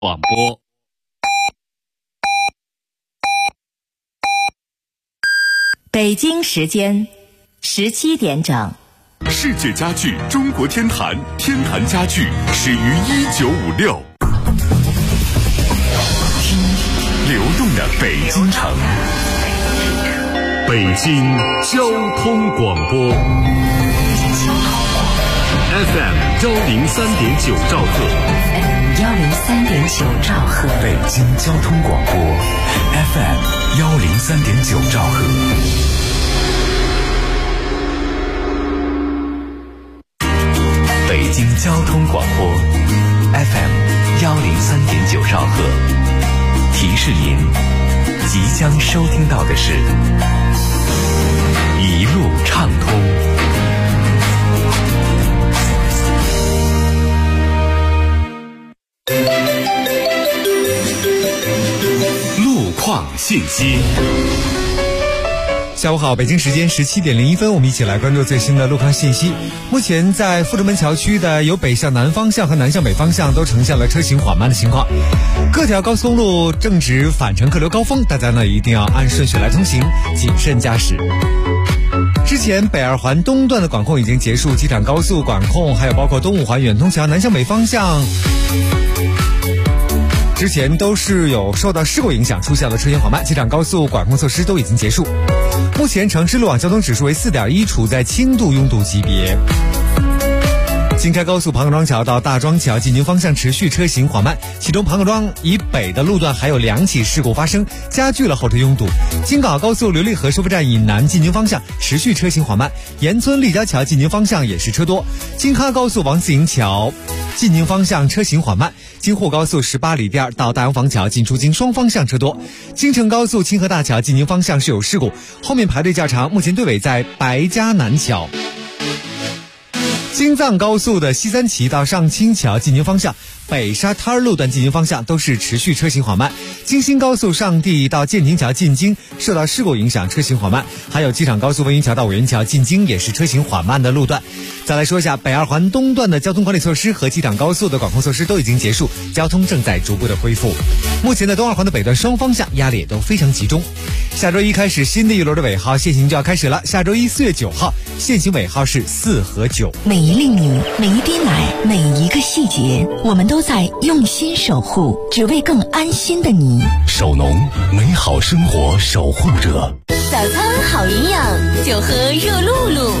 广播。 北京时间17点整。 世界家具中国天坛，天坛家具始于1956。流动的北京城，北京交通广播 FM 103.9兆赫 103.9兆赫， 北京交通广播 FM 103.9兆赫。北京交通广播 FM 103.9兆赫，提示您即将收听到的是一路畅通。路况信息。 下午好，北京时间17点01分，我们一起来关注最新的路况信息。目前在阜成门桥区的由北向南方向和南向北方向都呈现了车行缓慢的情况，各条高速公路正值返程客流高峰，大家呢一定要按顺序来通行，谨慎驾驶。之前北二环东段的管控已经结束，机场高速管控还有包括东五环远通桥南向北方向之前都是有受到事故影响出现了车行缓慢，机场高速管控措施都已经结束。目前城市路网交通指数为 4.1， 处在轻度拥堵级别。京开高速庞各庄桥到大庄桥进京方向持续车行缓慢，其中庞各庄以北的路段还有2起事故发生，加剧了后车拥堵。京港澳高速琉璃河收费站以南进京方向持续车行缓慢，沿村立交桥进京方向也是车多。京哈高速王自营桥进京方向车行缓慢，京沪高速18里店到大洋坊桥进出京双方向车多。京承高速清河大桥进京方向是有事故，后面排队较长，目前队尾在白家南桥。京藏高速的西三旗到上清桥进京方向，北沙滩路段进京方向都是持续车行缓慢。京新高速上地到建亭桥进京受到事故影响，车行缓慢。还有机场高速温榆桥到五元桥进京也是车行缓慢的路段。再来说一下北二环东段的交通管理措施和机场高速的管控措施都已经结束，交通正在逐步的恢复。目前的东二环的北段双方向压力也都非常集中。下周一开始，新的一轮的尾号限行就要开始了。下周一4月9号，限行尾号是4和9。 每一粒米，每一滴奶，每一个细节，我们都在用心守护，只为更安心的你。 守农，美好生活守护者。 早餐好营养，就喝热露露。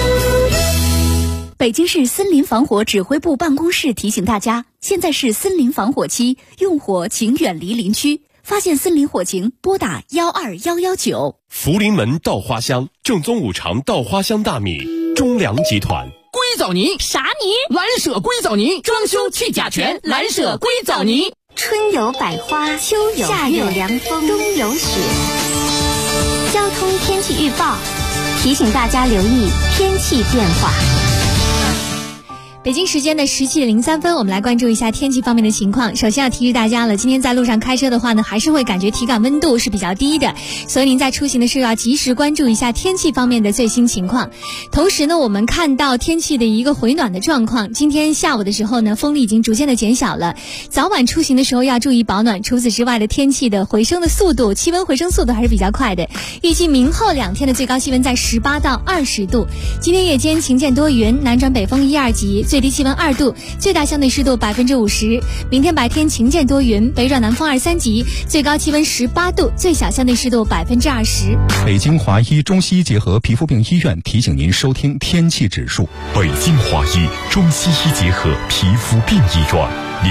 北京市森林防火指挥部办公室提醒大家，现在是森林防火期，用火请远离林区。发现森林火情，拨打12119。 福临门稻花香，正宗五常稻花香大米，中粮集团。 硅藻泥啥泥？ 蓝舍硅藻泥，装修去甲醛，蓝舍硅藻泥。 春有百花，秋有夏有凉风，冬有雪。交通天气预报提醒大家留意天气变化。 北京时间的17点03分，我们来关注一下天气方面的情况。首先要提示大家了，今天在路上开车的话呢，还是会感觉体感温度是比较低的，所以您在出行的时候要及时关注一下天气方面的最新情况。同时呢，我们看到天气的一个回暖的状况，今天下午的时候呢，风力已经逐渐的减小了，早晚出行的时候要注意保暖。除此之外的天气的回升的速度，气温回升速度还是比较快的。预计明后2天的最高气温在18到20度。今天夜间晴间多云，南转北风1、2级，最低气温2度，最大相对湿度50%。明天白天晴间多云，北转南风2、3级，最高气温18度，最小相对湿度20%。 北京华医中西医结合皮肤病医院提醒您收听天气指数。 北京华医中西医结合皮肤病医院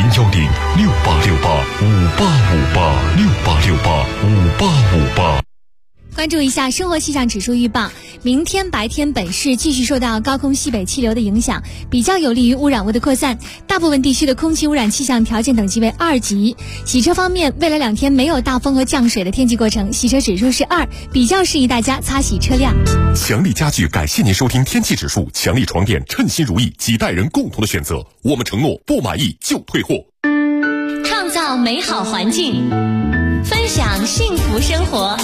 ，010-6868-5858，6868-5858。 关注一下生活气象指数预报，明天白天本市继续受到高空西北气流的影响，比较有利于污染物的扩散，大部分地区的空气污染气象条件等级为2级。洗车方面，未来2天没有大风和降水的天气过程，洗车指数是2，比较适宜大家擦洗车辆。 强力家具感谢您收听天气指数，强力床垫称心如意，几代人共同的选择，我们承诺不满意就退货。 创造美好环境，分享幸福生活。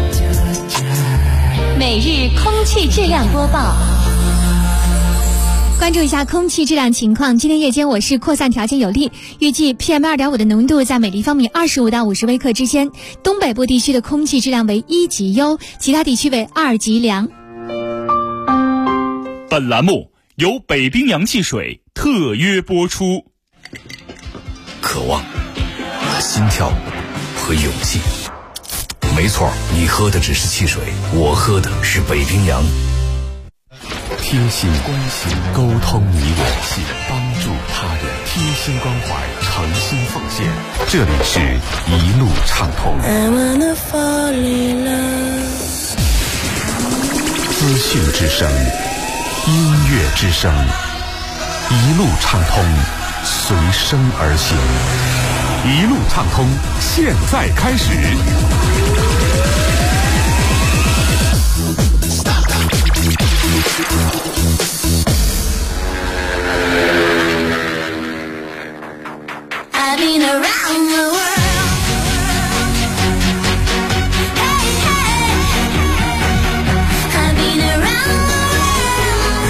每日空气质量播报。 关注一下空气质量情况。今天夜间我市扩散条件有利，预计 PM2.5 的浓度在每立方米25到50微克之间。东北部地区的空气质量为1级优，其他地区为2级良。 本栏目由北冰洋汽水特约播出。 渴望、心跳和勇气。没错，你喝的只是汽水，我喝的是北冰洋。贴心关心，沟通你我，帮助他人，贴心关怀，诚心奉献。这里是一路畅通。资讯之声，音乐之声，一路畅通，随声而行。一路畅通，现在开始。 I've been around the world. Hey, hey. I've been around the world.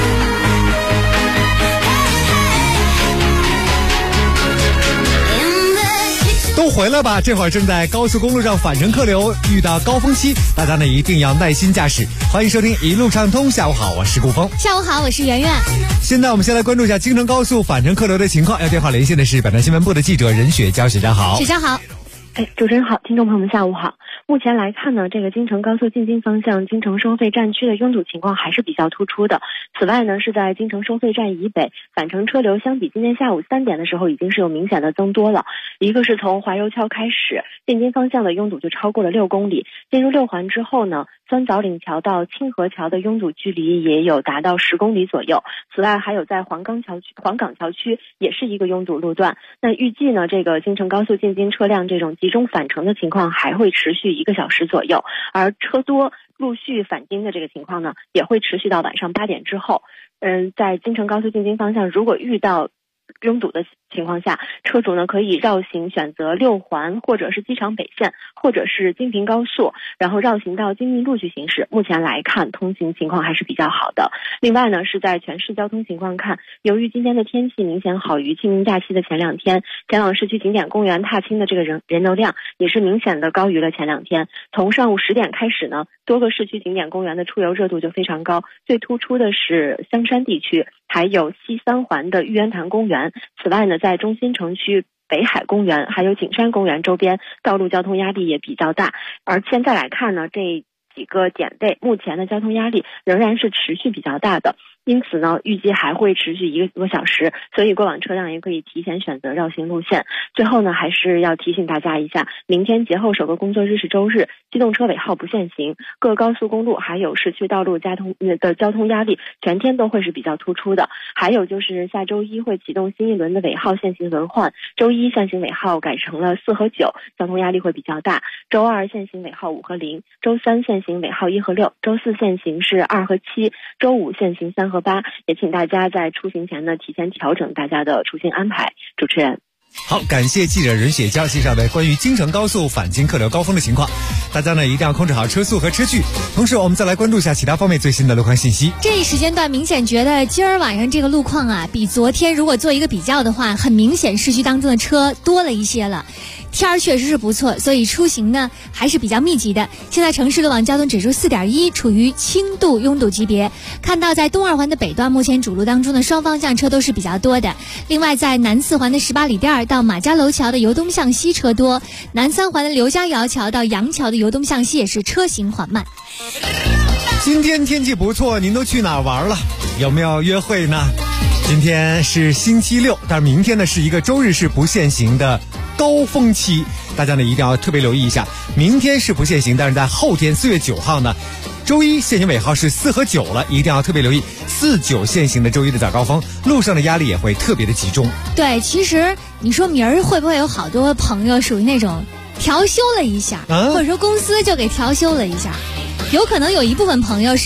Hey, hey. In the kitchen. 都回来吧，这会儿正在高速公路上返程客流遇到高峰期，大家呢一定要耐心驾驶。欢迎收听一路畅通，下午好，我是顾峰。 下午好，我是圆圆。 现在我们先来关注一下京承高速返程客流的情况。要电话连线的是本台新闻部的记者任雪娇，雪娇好。 雪娇好。 主持人好，听众朋友们下午好。目前来看呢，这个京承高速进京方向京承收费站区的拥堵情况还是比较突出的。此外呢，是在京承收费站以北，返程车流相比今天下午3点的时候已经是有明显的增多了。一个是从怀柔桥开始，进京方向的拥堵就超过了6公里。进入6环之后呢，酸枣岭桥到清河桥的拥堵距离也有达到10公里左右。此外，还有在黄岗桥区也是一个拥堵路段。那预计呢，这个京承高速进京车辆这种集中返程的情况还会持续1个小时左右，而车多陆续返京的这个情况呢，也会持续到晚上8点之后。在京承高速进京方向，如果遇到拥堵的情况下，车主呢可以绕行选择6环或者是机场北线或者是京平高速，然后绕行到京密路去行驶。目前来看通行情况还是比较好的。另外呢，是在全市交通情况看，由于今天的天气明显好于清明假期的前2天，前往市区景点公园踏青的这个人流量也是明显的高于了前2天。从上午10点开始呢，多个市区景点公园的出游热度就非常高，最突出的是香山地区，还有西3环的玉渊潭公园。此外呢，在中心城区北海公园还有景山公园周边道路交通压力也比较大。而现在来看呢，这几个点位目前的交通压力仍然是持续比较大的，因此呢，预计还会持续1个多小时，所以过往车辆也可以提前选择绕行路线。最后呢，还是要提醒大家一下，明天节后首个工作日是周日，机动车尾号不限行，各高速公路还有市区道路交通压力全天都会是比较突出的。还有就是下周一会启动新一轮的尾号限行轮换，周一限行尾号改成了4和9，交通压力会比较大。周二限行尾号5和0，周三限行尾号1和6，周四限行是2和7，周五限行3和8，也请大家在出行前呢提前调整大家的出行安排。主持人。 好，感谢记者任雪娇介绍的关于京承高速返京客流高峰的情况。大家呢一定要控制好车速和车距。同时我们再来关注一下其他方面最新的路况信息。 这一时间段明显觉得今儿晚上这个路况啊，比昨天如果做一个比较的话，很明显市区当中的车多了一些了。天儿确实是不错，所以出行呢还是比较密集的。现在城市路网交通指数4.1，处于轻度拥堵级别。看到在东2环的北段，目前主路当中的双方向车都是比较多的。另外在南4环的18里店到马家楼桥的由东向西车多，南3环的刘家窑桥到杨桥的由东向西也是车行缓慢。 今天天气不错，您都去哪儿玩了？有没有约会呢？今天是星期6，但是明天呢是一个周日是不限行的高峰期，大家呢一定要特别留意一下。明天是不限行，但是在后天4月9号呢，周一限行尾号是4和9了，一定要特别留意4、9限行的周一的早高峰，路上的压力也会特别的集中。 对，其实你说明儿会不会有好多朋友属于那种调休了一下，或者说公司就给调休了一下，有可能有一部分朋友是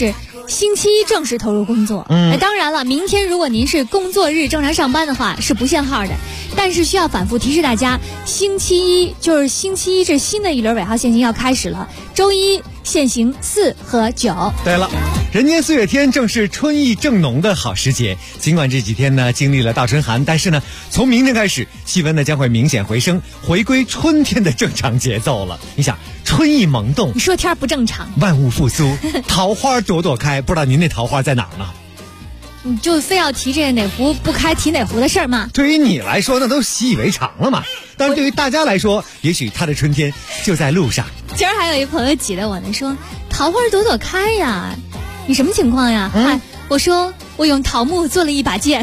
星期一正式投入工作。当然了，明天如果您是工作日正常上班的话是不限号的，但是需要反复提示大家，星期一这新的一轮尾号限行要开始了，周一限行4和9。 对了，人间四月天正是春意正浓的好时节。尽管这几天呢经历了倒春寒，但是呢从明天开始气温呢将会明显回升，回归春天的正常节奏了。你想，春意萌动， 你说天不正常， 万物复苏，桃花朵朵开，不知道您那桃花在哪儿呢？ 你就非要提这哪壶不开提哪壶的事儿吗？ 对于你来说那都习以为常了嘛，但是对于大家来说，也许他的春天就在路上。 今儿还有一朋友挤得我呢，说桃花朵朵开呀，你什么情况呀？我说我用桃木做了一把剑。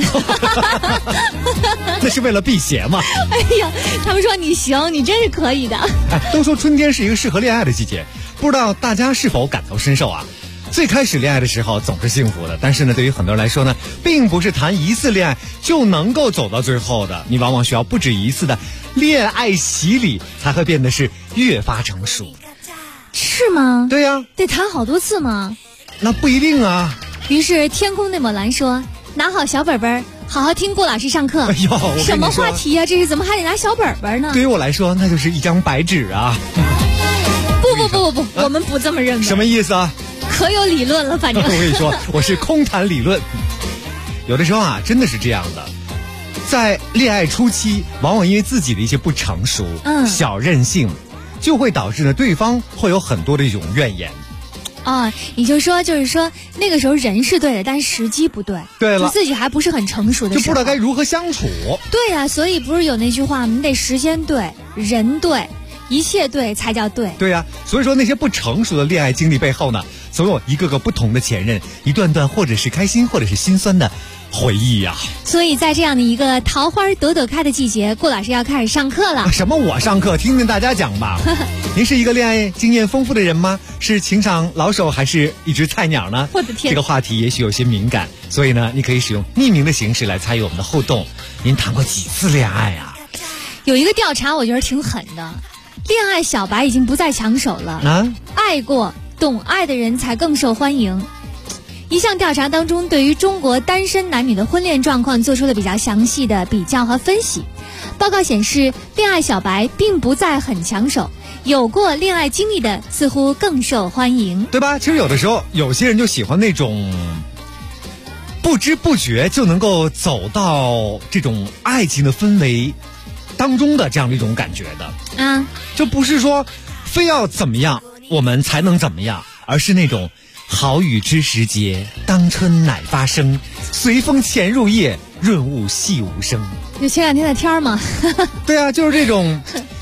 那是为了辟邪嘛。 哎呀，他们说你行，你真是可以的。 都说春天是一个适合恋爱的季节，不知道大家是否感同身受啊？最开始恋爱的时候总是幸福的，但是呢，对于很多人来说呢，并不是谈一次恋爱就能够走到最后的，你往往需要不止一次的恋爱洗礼，才会变得是越发成熟。 是吗？ 对呀， 得谈好多次吗？ 那不一定啊。 于是天空那抹蓝说，拿好小本本，好好听顾老师上课。 哎呦， 什么话题啊？这是怎么还得拿小本本呢？ 对于我来说，那就是一张白纸啊。 不，我们不这么认为。 什么意思啊？ 可有理论了，反正。 我跟你说，我是空谈理论。有的时候啊，真的是这样的，在恋爱初期，往往因为自己的一些不成熟、小任性，就会导致呢对方会有很多的一种怨言。 你就是说那个时候人是对的，但时机不对。 对了， 就自己还不是很成熟的时候， 就不知道该如何相处。 对呀，所以不是有那句话，你得时间对，人对，一切对才叫对。 对呀，所以说那些不成熟的恋爱经历背后呢，总有一个个不同的前任，一段段或者是开心或者是心酸的回忆呀。 所以在这样的一个桃花朵朵开的季节，顾老师要开始上课了。 什么我上课？听听大家讲吧。您是一个恋爱经验丰富的人吗？是情场老手还是一只菜鸟呢？ 我的天， 这个话题也许有些敏感，所以呢，你可以使用匿名的形式来参与我们的互动。您谈过几次恋爱啊？ 有一个调查我觉得挺狠的，恋爱小白已经不再抢手了爱过懂爱的人才更受欢迎。一项调查当中，对于中国单身男女的婚恋状况做出了比较详细的比较和分析。报告显示，恋爱小白并不再很抢手，有过恋爱经历的似乎更受欢迎， 对吧？其实有的时候有些人就喜欢那种不知不觉就能够走到这种爱情的氛围当中的这样的一种感觉的就不是说非要怎么样我们才能怎么样，而是那种好雨知时节，当春乃发生，随风潜入夜，润物细无声。 就前两天的天嘛。 对啊，就是这种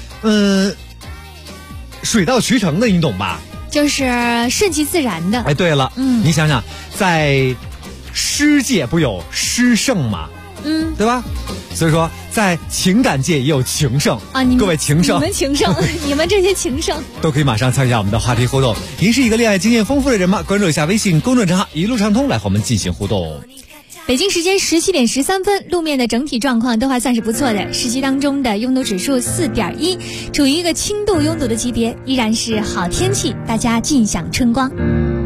水到渠成的，你懂吧？ 就是顺其自然的。 哎，对了，你想想，在诗界不有诗圣吗？对吧？所以说在情感界也有情圣各位情圣， 你们情圣你们这些情圣都可以马上参与一下我们的话题互动。您是一个恋爱经验丰富的人吗？关注一下微信公众账号一路畅通，来和我们进行互动。 北京时间17点13分，路面的整体状况都还算是不错的，市区当中的拥堵指数4.1，处于一个轻度拥堵的级别，依然是好天气，大家尽享春光。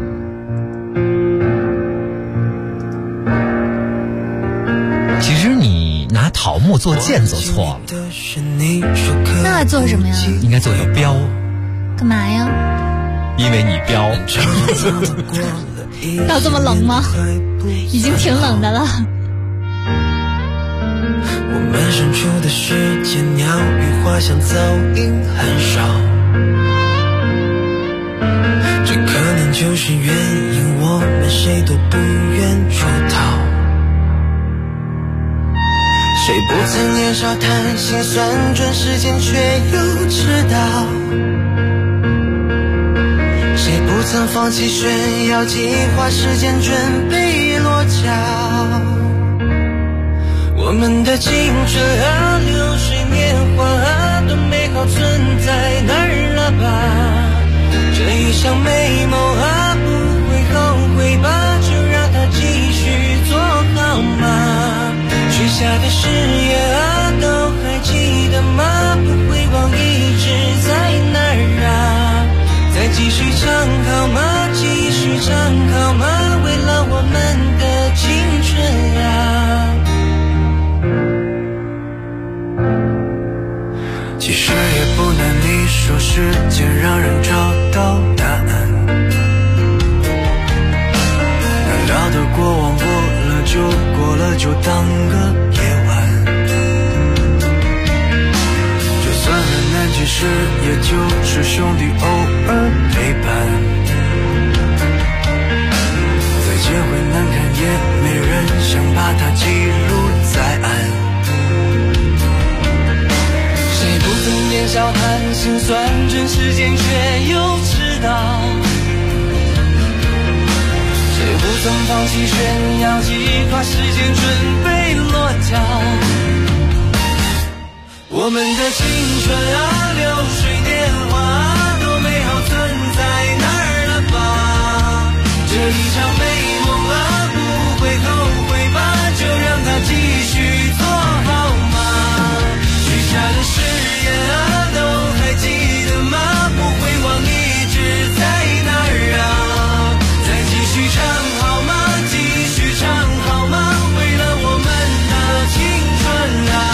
其实你拿桃木做剑做错了， 那做什么呀？ 应该做个标。 干嘛呀？ 因为你标。 要这么冷吗？已经挺冷的了。 我们身处的世界，鸟语花香噪音很少，这可能就是原因，我们谁都不愿出逃。谁不曾年少谈心算准时间却又迟到，谁不曾放弃炫耀计划时间准备落脚。我们的青春啊，流水年华啊，多美好存在哪儿了吧？这一场美梦啊，不会后悔吧？就让它继续做好吗？许下的誓言啊，都还记得吗？不会忘，一直在哪儿啊？再继续唱好吗？继续唱好吗？ 其实也不难，你说时间让人找到答案。难料的过往过了就当个夜晚。就算很难解释，也就是兄弟偶尔陪伴。再见会难看，也没人想把它记录在案。谁不曾年少谈心酸，真时间却又迟到。谁不曾放弃炫耀，计划时间准备落脚。我们的青春啊，流水年华，多美好存在哪儿了吧？这一场美梦啊，不会后悔吧？就让它继续做好吗？许下的誓言啊，都还记得吗？不会忘一直在哪儿啊？再继续唱好吗？继续唱好吗？为了我们的青春啊。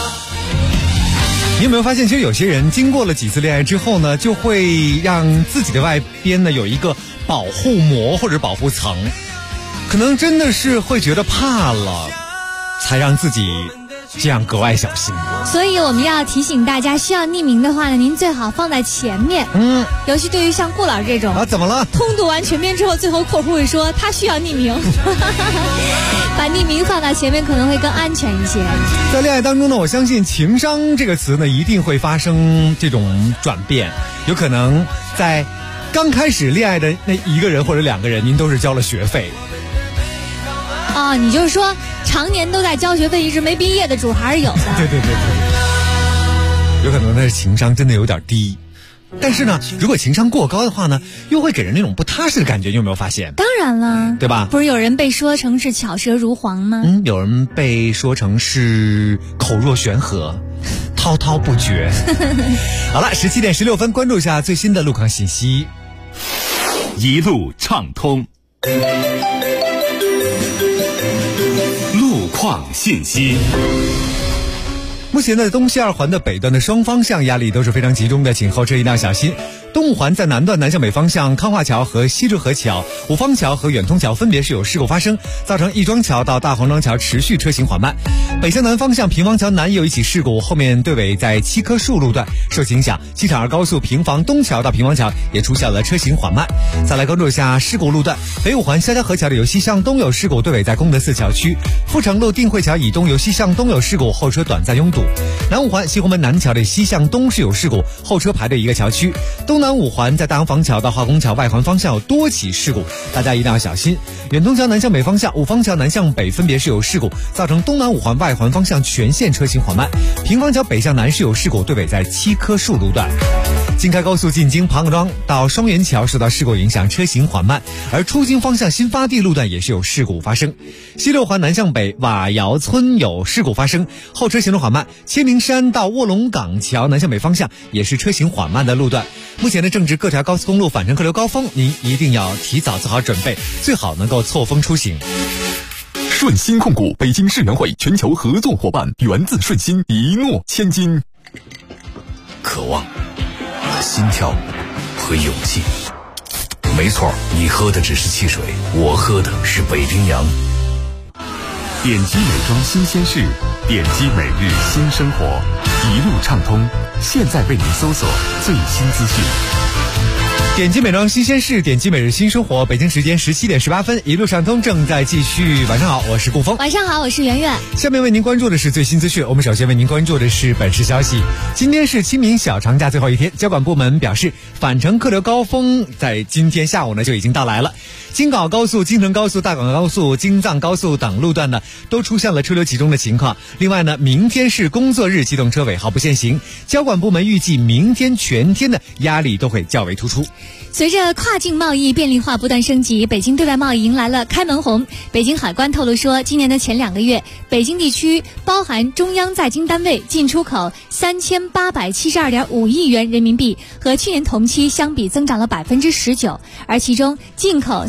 你有没有发现，其实有些人经过了几次恋爱之后呢，就会让自己的外边呢有一个保护膜或者保护层，可能真的是会觉得怕了，才让自己这样格外小心。 所以我们要提醒大家，需要匿名的话呢，您最好放在前面。尤其对于像顾老师这种怎么了？ 通读完全篇之后，最后括弧会说他需要匿名，把匿名放到前面可能会更安全一些。 在恋爱当中呢，我相信情商这个词呢，一定会发生这种转变，有可能在刚开始恋爱的那一个人或者两个人，您都是交了学费。 你就是说常年都在交学费一直没毕业的主还是有的。 对，有可能他的情商真的有点低，但是呢，如果情商过高的话呢，又会给人那种不踏实的感觉，你有没有发现？ 当然了， 对吧？ 不是有人被说成是巧舌如簧吗？ 有人被说成是口若悬河，滔滔不绝。好了，17点16分，关注一下最新的路况信息。 一路畅通。路况信息。 目前在东西二环的北段的双方向压力都是非常集中的，请后车一定要小心。东五环在南段南向北方向康化桥和西直河桥、五方桥和远通桥分别是有事故发生，造成亦庄桥到大黄庄桥持续车行缓慢。北向南方向平房桥南有一起事故，后面队尾在七棵树路段受影响，机场二高速平房东桥到平房桥也出现了车行缓慢。再来关注一下事故路段，北五环萧家河桥的由西向东有事故，队尾在功德寺桥区；富城路定慧桥以东由西向东有事故，后车短暂拥堵。南五环西红门南桥的西向东是有事故，后车排队一个桥区。东南五环在大洋坊桥到化工桥外环方向有多起事故，大家一定要小心。远通桥南向北方向、五方桥南向北分别是有事故，造成东南五环外环方向全线车行缓慢。平房桥北向南是有事故，队尾在七棵树路段。京开高速进京庞庄到双元桥受到事故影响，车行缓慢，而出京方向新发地路段也是有事故发生。西六环南向北瓦窑村有事故发生，后车行动缓慢。千灵山到卧龙岗桥南向北方向也是车行缓慢的路段。目前呢，正值各条高速公路返程客流高峰，您一定要提早做好准备，最好能够错峰出行。 顺鑫控股北京世园会全球合作伙伴，源自顺鑫，一诺千金。 渴望、心跳和勇气。没错，你喝的只是汽水，我喝的是北冰洋。 点击美妆新鲜事，点击每日新生活，一路畅通。现在为您搜索最新资讯。 点击美妆新鲜事，点击每日新生活。北京时间17点18分，一路畅通正在继续。晚上好，我是顾峰。 晚上好，我是圆圆。 下面为您关注的是最新资讯。我们首先为您关注的是本市消息。今天是清明小长假最后一天，交管部门表示，返程客流高峰在今天下午呢就已经到来了。京港高速、京承高速、大港高速、京藏高速等路段呢都出现了车流集中的情况。另外呢，明天是工作日，机动车尾号不限行。交管部门预计明天全天的压力都会较为突出。 随着跨境贸易便利化不断升级，北京对外贸易迎来了开门红。北京海关透露说，今年的前2个月，北京地区包含中央在京单位进出口3872.5亿元人民币，和去年同期相比增长了19%，而其中进口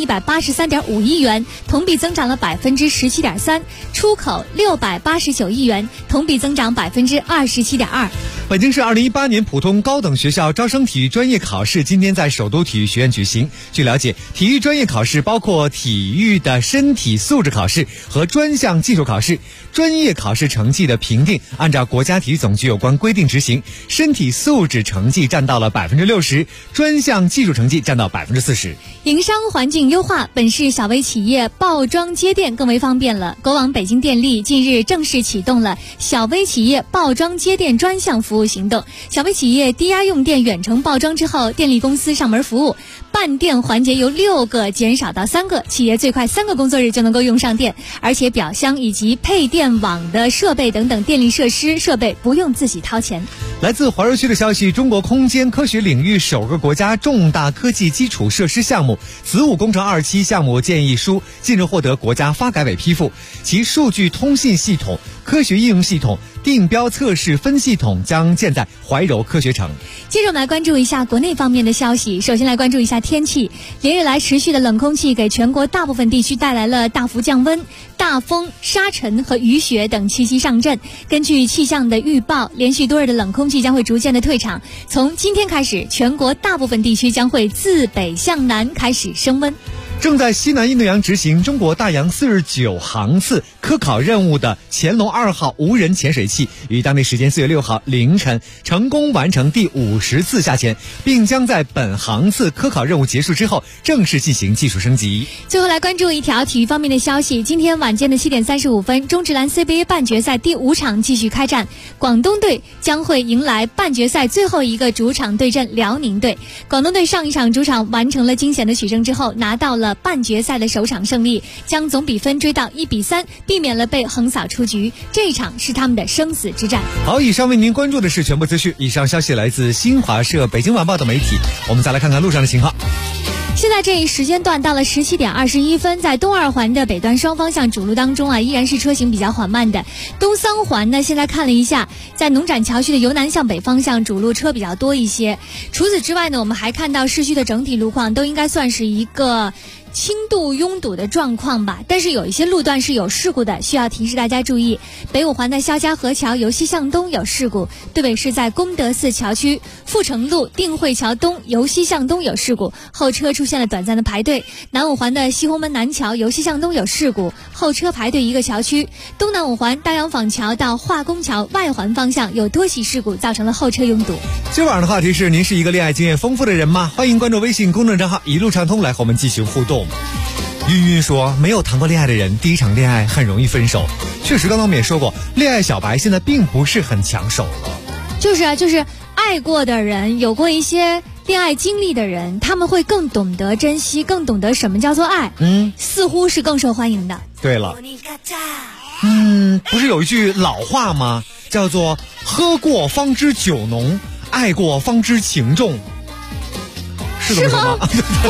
3183.5亿元，同比增长了17.3%，出口689亿元，同比增长27.2%。 北京市2018年普通高等学校招生体育专业考试今天在首都体育学院举行。据了解，体育专业考试包括体育的身体素质考试和专项技术考试。专业考试成绩的评定按照国家体育总局有关规定执行，身体素质成绩占到了60%，专项技术成绩占到40%。 营商环境优化，本市小微企业报装接电更为方便了。国网北京电力近日正式启动了小微企业报装接电专项服务行动。小微企业低压用电远程报装之后，电力公司上门服务，办电环节由6个减少到3个，企业最快3个工作日就能够用上电，而且表箱以及配电网的设备等等电力设施设备不用自己掏钱。 来自怀柔区的消息，中国空间科学领域首个国家重大科技基础设施项目子午工程2期项目建议书近日获得国家发改委批复，其数据通信系统、科学应用系统、定标测试分系统将建在怀柔科学城。 接着我们来关注一下国内方面的消息。首先来关注一下天气，连日来持续的冷空气给全国大部分地区带来了大幅降温，大风、沙尘和雨雪等气息上阵。根据气象的预报，连续多日的冷空气将会逐渐的退场，从今天开始，全国大部分地区将会自北向南开始升温。 正在西南印度洋执行中国大洋49航次科考任务的潜龙2号无人潜水器，于当地时间4月6号凌晨成功完成第50次下潜，并将在本航次科考任务结束之后正式进行技术升级。 最后来关注一条体育方面的消息，今天晚间的7点35分，中职篮 CBA 半决赛第5场继续开战，广东队将会迎来半决赛最后一个主场对阵辽宁队。广东队上一场主场完成了惊险的取胜之后，拿到了半决赛的首场胜利，将总比分追到1-3，避免了被横扫出局。这一场是他们的生死之战。 好，以上为您关注的是全部资讯。以上消息来自新华社、北京晚报等媒体。我们再来看看路上的情况。 现在这一时间段到了17点21分，在东二环的北段双方向主路当中依然是车行比较缓慢的。东三环呢，现在看了一下，在农展桥区的由南向北方向主路车比较多一些。除此之外呢，我们还看到市区的整体路况都应该算是一个轻度拥堵的状况吧，但是有一些路段是有事故的，需要提示大家注意。北五环的肖家河桥由西向东有事故，对北是在功德寺桥区；阜成路定慧桥东由西向东有事故，后车出现了短暂的排队。南五环的西红门南桥由西向东有事故，后车排队一个桥区。东南五环大洋坊桥到化工桥外环方向有多起事故，造成了后车拥堵。 今晚的话题是：您是一个恋爱经验丰富的人吗？欢迎关注微信公众账号一路畅通来和我们继续互动。晕晕说，没有谈过恋爱的人第一场恋爱很容易分手。确实，刚刚我们也说过，恋爱小白现在并不是很抢手了。就是爱过的人，有过一些恋爱经历的人，他们会更懂得珍惜，更懂得什么叫做爱，似乎是更受欢迎的。对了，不是有一句老话吗？叫做喝过方知酒浓，爱过方知情重。是这么说吗？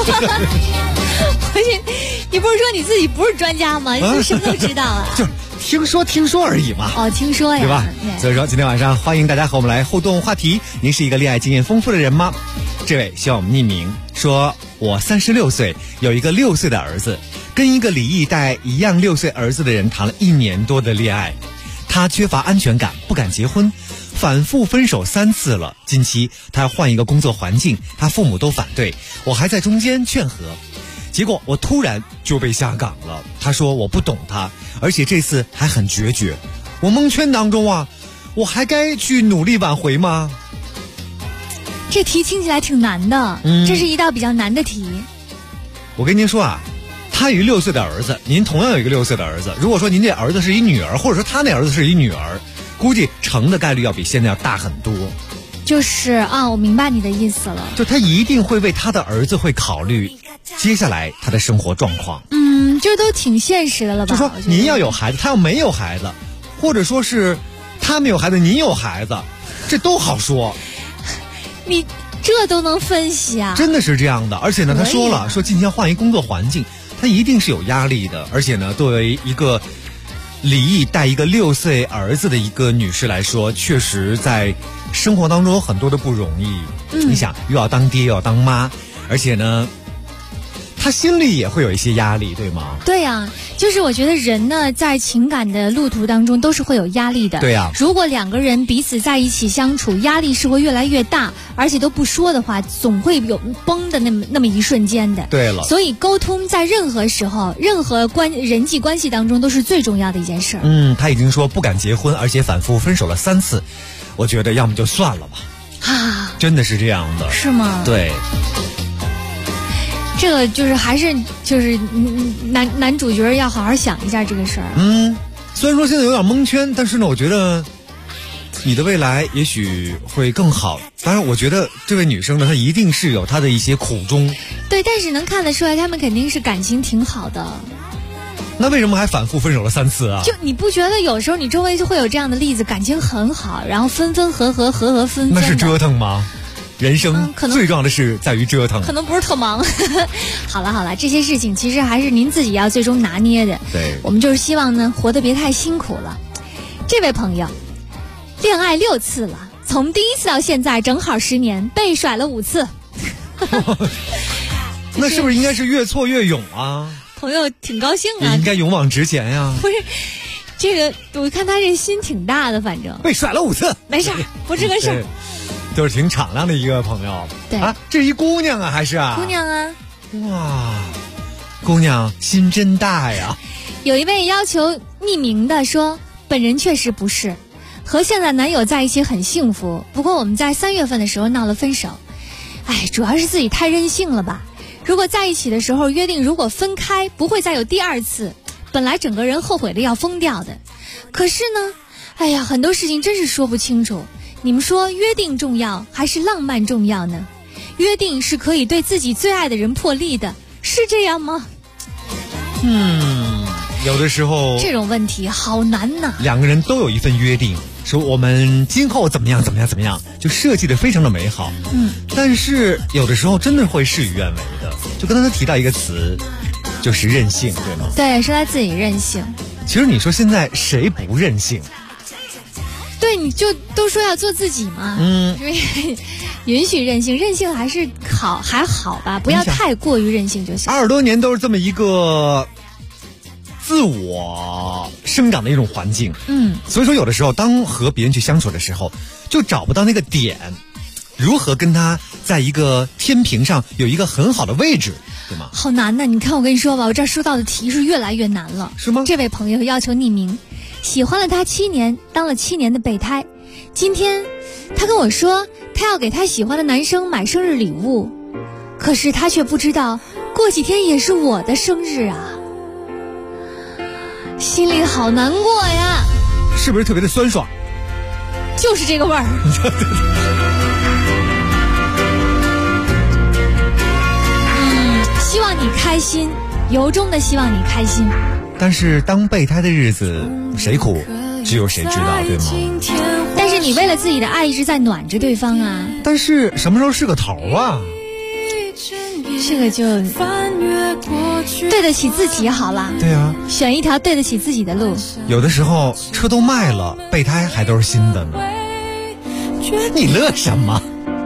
你不是说你自己不是专家吗？你什么都知道啊？ 就听说而已嘛。 哦，听说呀， 对吧？所以说今天晚上欢迎大家和我们来互动话题。您是一个恋爱经验丰富的人吗？这位希望我们匿名，说我36岁，有一个6岁的儿子，跟一个离异带一样6岁儿子的人谈了1年多的恋爱。他缺乏安全感，不敢结婚，反复分手3次了。近期他要换一个工作环境，他父母都反对，我还在中间劝和。结果我突然就被下岗了。他说我不懂他，而且这次还很决绝。我蒙圈当中啊，我还该去努力挽回吗？ 这题听起来挺难的，这是一道比较难的题。 我跟您说啊，他有一个6岁的儿子，您同样有一个6岁的儿子。如果说您这儿子是一女儿，或者说他那儿子是一女儿，估计成的概率要比现在要大很多。 就是啊，我明白你的意思了。 就他一定会为他的儿子会考虑接下来他的生活状况。 这都挺现实的了吧？ 就说您要有孩子，他要没有孩子，或者说是他没有孩子，您有孩子，这都好说。 你这都能分析啊？ 真的是这样的。而且呢，他说了，说今天换一工作环境，他一定是有压力的。而且呢，作为一个离异带一个6岁儿子的一个女士来说，确实在生活当中有很多的不容易。你想，又要当爹又要当妈，而且呢，他心里也会有一些压力，对吗？ 对呀，就是我觉得人呢，在情感的路途当中都是会有压力的。 对呀， 如果两个人彼此在一起相处，压力是会越来越大，而且都不说的话，总会有崩的那么一瞬间的。 对了， 所以沟通在任何时候、任何人际关系当中都是最重要的一件事。 他已经说不敢结婚，而且反复分手了3次，我觉得要么就算了吧。 啊， 真的是这样的。 是吗？ 对。 这个就是还是就是男主角要好好想一下这个事儿。 虽然说现在有点蒙圈，但是呢，我觉得你的未来也许会更好。当然，我觉得这位女生呢，她一定是有她的一些苦衷。 对，但是能看得出来，他们肯定是感情挺好的。 那为什么还反复分手了3次啊？ 就你不觉得有时候你周围就会有这样的例子，感情很好，然后分分合合，合合分分， 那是折腾吗？人生最重要的是在于折腾， 可能不是特忙。好了，这些事情其实还是您自己要最终拿捏的。 对， 我们就是希望呢，活得别太辛苦了。这位朋友，恋爱6次了，从第1次到现在正好10年，被甩了5次。 那是不是应该是越挫越勇啊？ 朋友挺高兴啊， 也应该勇往直前呀。 不是，这个我看他这心挺大的，反正被甩了5次， 没事，不是个事儿。 都是挺敞亮的一个朋友。 对啊，这一姑娘啊，还是啊？ 姑娘啊。 哇，姑娘心真大呀。 有一位要求匿名的说，本人确实不是，和现在男友在一起很幸福，不过我们在3月份的时候闹了分手。主要是自己太任性了吧。如果在一起的时候约定，如果分开不会再有第2次，本来整个人后悔的要疯掉的。可是呢，很多事情真是说不清楚。你们说约定重要还是浪漫重要呢？约定是可以对自己最爱的人破例的，是这样吗？ 有的时候这种问题好难呐。 两个人都有一份约定，说我们今后怎么样，就设计的非常的美好。但是有的时候真的会事与愿违的。就刚才他提到一个词，就是任性，对吗？ 对，说他自己任性。 其实你说现在谁不任性？ 对，你就都说要做自己嘛，允许任性，任性还是还好吧，不要太过于任性就行。 20多年都是这么一个自我生长的一种环境，所以说有的时候当和别人去相处的时候，就找不到那个点，如何跟他在一个天平上有一个很好的位置，对吗？ 好难的，你看我跟你说吧，我这收到的题是越来越难了。 是吗？ 这位朋友要求匿名，喜欢了他7年，当了7年的备胎。今天他跟我说，他要给他喜欢的男生买生日礼物，可是他却不知道，过几天也是我的生日啊，心里好难过呀。 是不是特别的酸爽？ 就是这个味儿。希望你开心，由衷的希望你开心。 但是当备胎的日子，谁苦只有谁知道，对吗？ 但是你为了自己的爱一直在暖着对方啊。 但是什么时候是个头啊？ 这个就对得起自己好了。 对啊， 选一条对得起自己的路。 有的时候车都卖了，备胎还都是新的呢。你乐什么？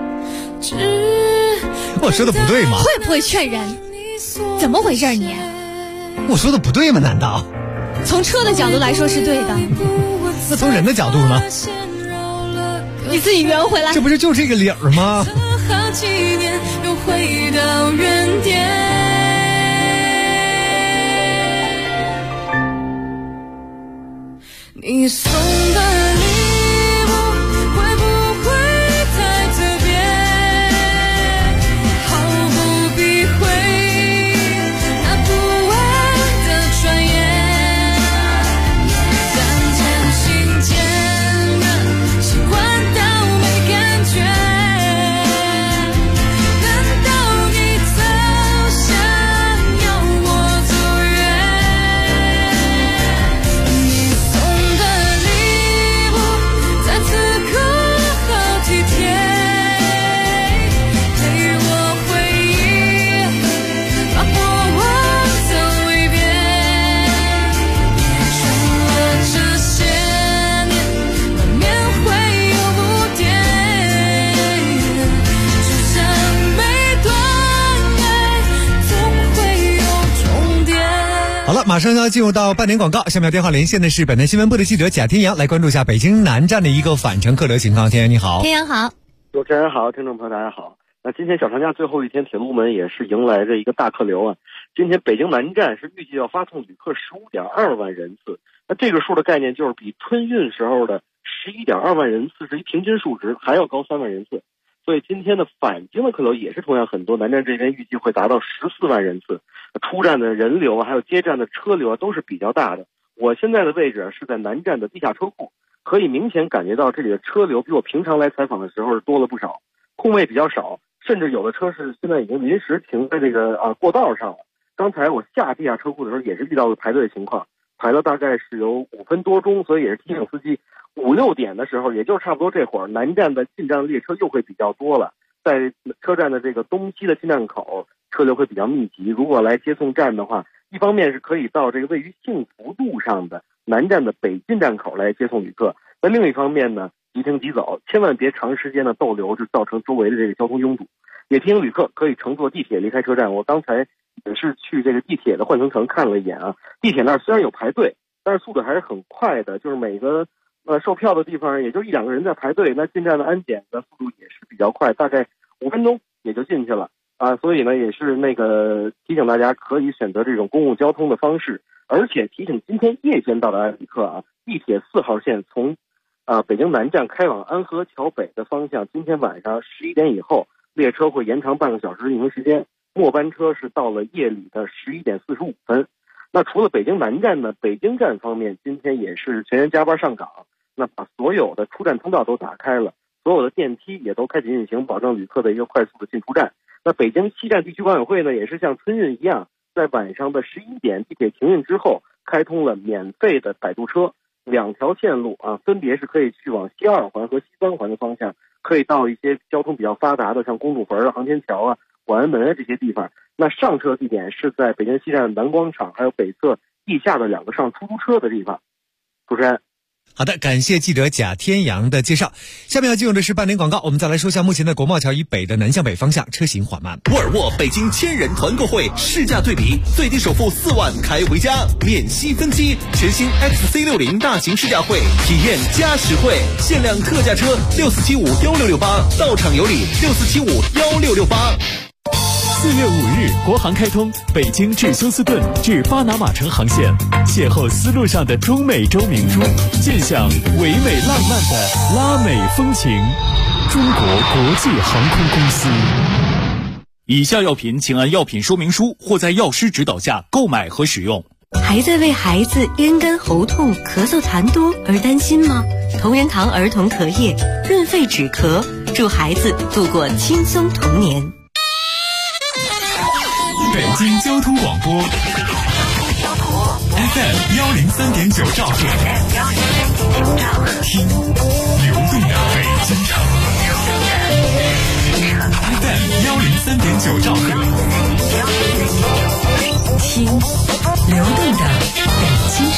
我说的不对吗？ 会不会劝人？怎么回事你？ 我说的不对吗？难道从车的角度来说是对的？ 那从人的角度呢？ 你自己圆回来。 这不是就这个理儿吗？ 好几年又回到原点。你送的礼物会不会太特别？毫不避讳那不安的传言，但渐行渐远，习惯到没感觉。难道你曾想要我走远？你送的礼好了，马上要进入到半点广告，下面电话连线的是本台新闻部的记者贾天阳，来关注一下北京南站的一个返程客流情况。天阳你好。 天阳好。 主持人好，听众朋友大家好。那今天小长假最后一天，铁路们也是迎来着一个大客流啊。今天北京南站是预计要发送旅客15.2万人次，那这个数的概念就是比春运时候的11.2万人次是一平均数值，还要高3万人次。所以今天的返京的客流也是同样很多，南站这边预计会达到14万人次，出站的人流还有接站的车流都是比较大的。我现在的位置是在南站的地下车库，可以明显感觉到这里的车流比我平常来采访的时候是多了不少，空位比较少，甚至有的车是现在已经临时停在这个过道上了。刚才我下地下车库的时候也是遇到了排队的情况，排了大概是有5分多钟，所以也是提醒司机5、6点的时候，也就是差不多这会儿，南站的进站列车又会比较多了。在车站的这个东西的进站口，车流会比较密集。如果来接送站的话，一方面是可以到这个位于幸福路上的南站的北进站口来接送旅客，那另一方面呢，即停即走，千万别长时间的逗留，就造成周围的这个交通拥堵。也提醒旅客可以乘坐地铁离开车站。我刚才也是去这个地铁的换乘城看了一眼啊，地铁那儿虽然有排队，但是速度还是很快的，就是每个售票的地方也就1、2个人在排队，那进站的安检的速度也是比较快，大概5分钟也就进去了啊。所以呢，也是提醒大家可以选择这种公共交通的方式，而且提醒今天夜间到的旅客啊，地铁4号线从北京南站开往安河桥北的方向，今天晚上11点以后，列车会延长半个小时运行时间，末班车是到了夜里的11点45分。那除了北京南站呢，北京站方面今天也是全员加班上岗，那把所有的出站通道都打开了，所有的电梯也都开启运行，保证旅客的一个快速的进出站。那北京西站地区管委会呢，也是像春运一样，在晚上的11点地铁停运之后，开通了免费的摆渡车，2条线路啊，分别是可以去往西2环和西3环的方向，可以到一些交通比较发达的，像公主坟啊、航天桥啊、广安门啊这些地方。那上车地点是在北京西站南广场，还有北侧地下的2个上出租车的地方。主持人。 好的，感谢记者贾天阳的介绍。下面要进入的是半点广告，我们再来说一下目前的国贸桥以北的南向北方向车行缓慢。 沃尔沃北京1000人团购会试驾对比，最低首付4万开回家，免息分期，全新 XC60 大型试驾会，体验加实惠，限量特价车64751668，到场有礼64751668。 4月5日，国航开通北京至休斯顿至巴拿马城航线，邂逅丝路上的中美洲明珠，见享唯美浪漫的拉美风情。中国国际航空公司。 以下药品请按药品说明书或在药师指导下购买和使用。 还在为孩子咽干喉痛、咳嗽痰多而担心吗？同仁堂儿童咳液润肺止咳，助孩子度过轻松童年。 北京交通广播 FM 103.9兆赫，听流动的北京城。FM 103.9兆赫， 听流动的北京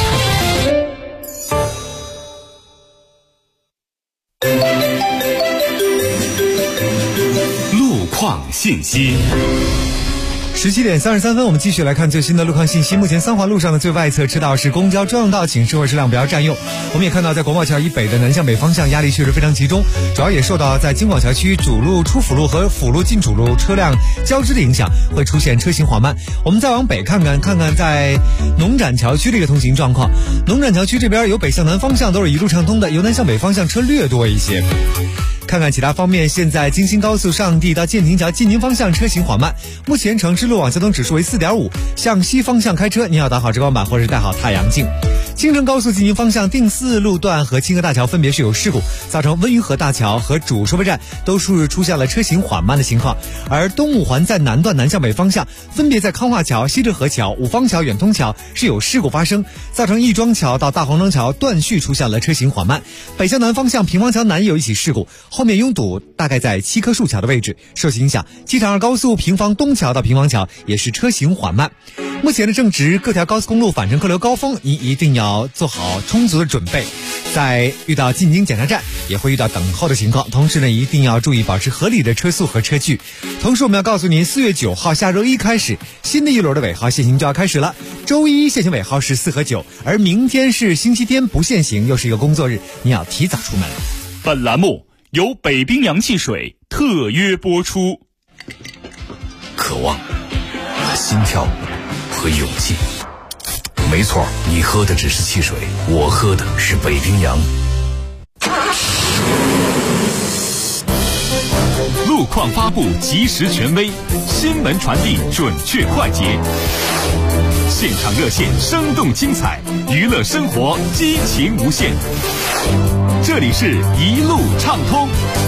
城。路况信息。 17点33分，我们继续来看最新的路况信息。目前三环路上的最外侧车道是公交专用道，请社会车辆不要占用。我们也看到，在国贸桥以北的南向北方向压力确实非常集中，主要也受到在京广桥区主路出辅路和辅路进主路车辆交织的影响，会出现车行缓慢。我们再往北看看在农展桥区的一个通行状况。农展桥区这边由北向南方向都是一路畅通的，由南向北方向车略多一些。看看其他方面，现在京新高速上地到建亭桥进京方向车行缓慢，目前城市路网交通指数为 4.5， 向西方向开车您要打好遮光板或者戴好太阳镜。京承高速进京方向定四路段和清河大桥分别是有事故，造成温榆河大桥和主收费站都是出现了车行缓慢的情况。而东五环在南段南向北方向分别在康化桥、西浙河桥、五方桥、远通桥是有事故发生，造成亦庄桥到大黄庄桥断续出现了车行缓慢。北向南方向平房桥南有一起事故，后后面拥堵大概在7棵树桥的位置。受其影响，机场2高速平房东桥到平房桥也是车行缓慢。目前呢正值各条高速公路返程客流高峰，您一定要做好充足的准备，在遇到进京检查站也会遇到等候的情况，同时呢一定要注意保持合理的车速和车距。同时我们要告诉您，4月9号下周一开始，新的一轮的尾号限行就要开始了。周一限行尾号是4和9，而明天是星期天不限行，又是一个工作日，你要提早出门。 本栏目由北冰洋汽水特约播出。 渴望、心跳和勇气。没错，你喝的只是汽水，我喝的是北冰洋。 路况发布及时权威，新闻传递准确快捷，现场热线生动精彩，娱乐生活激情无限。这里是一路畅通。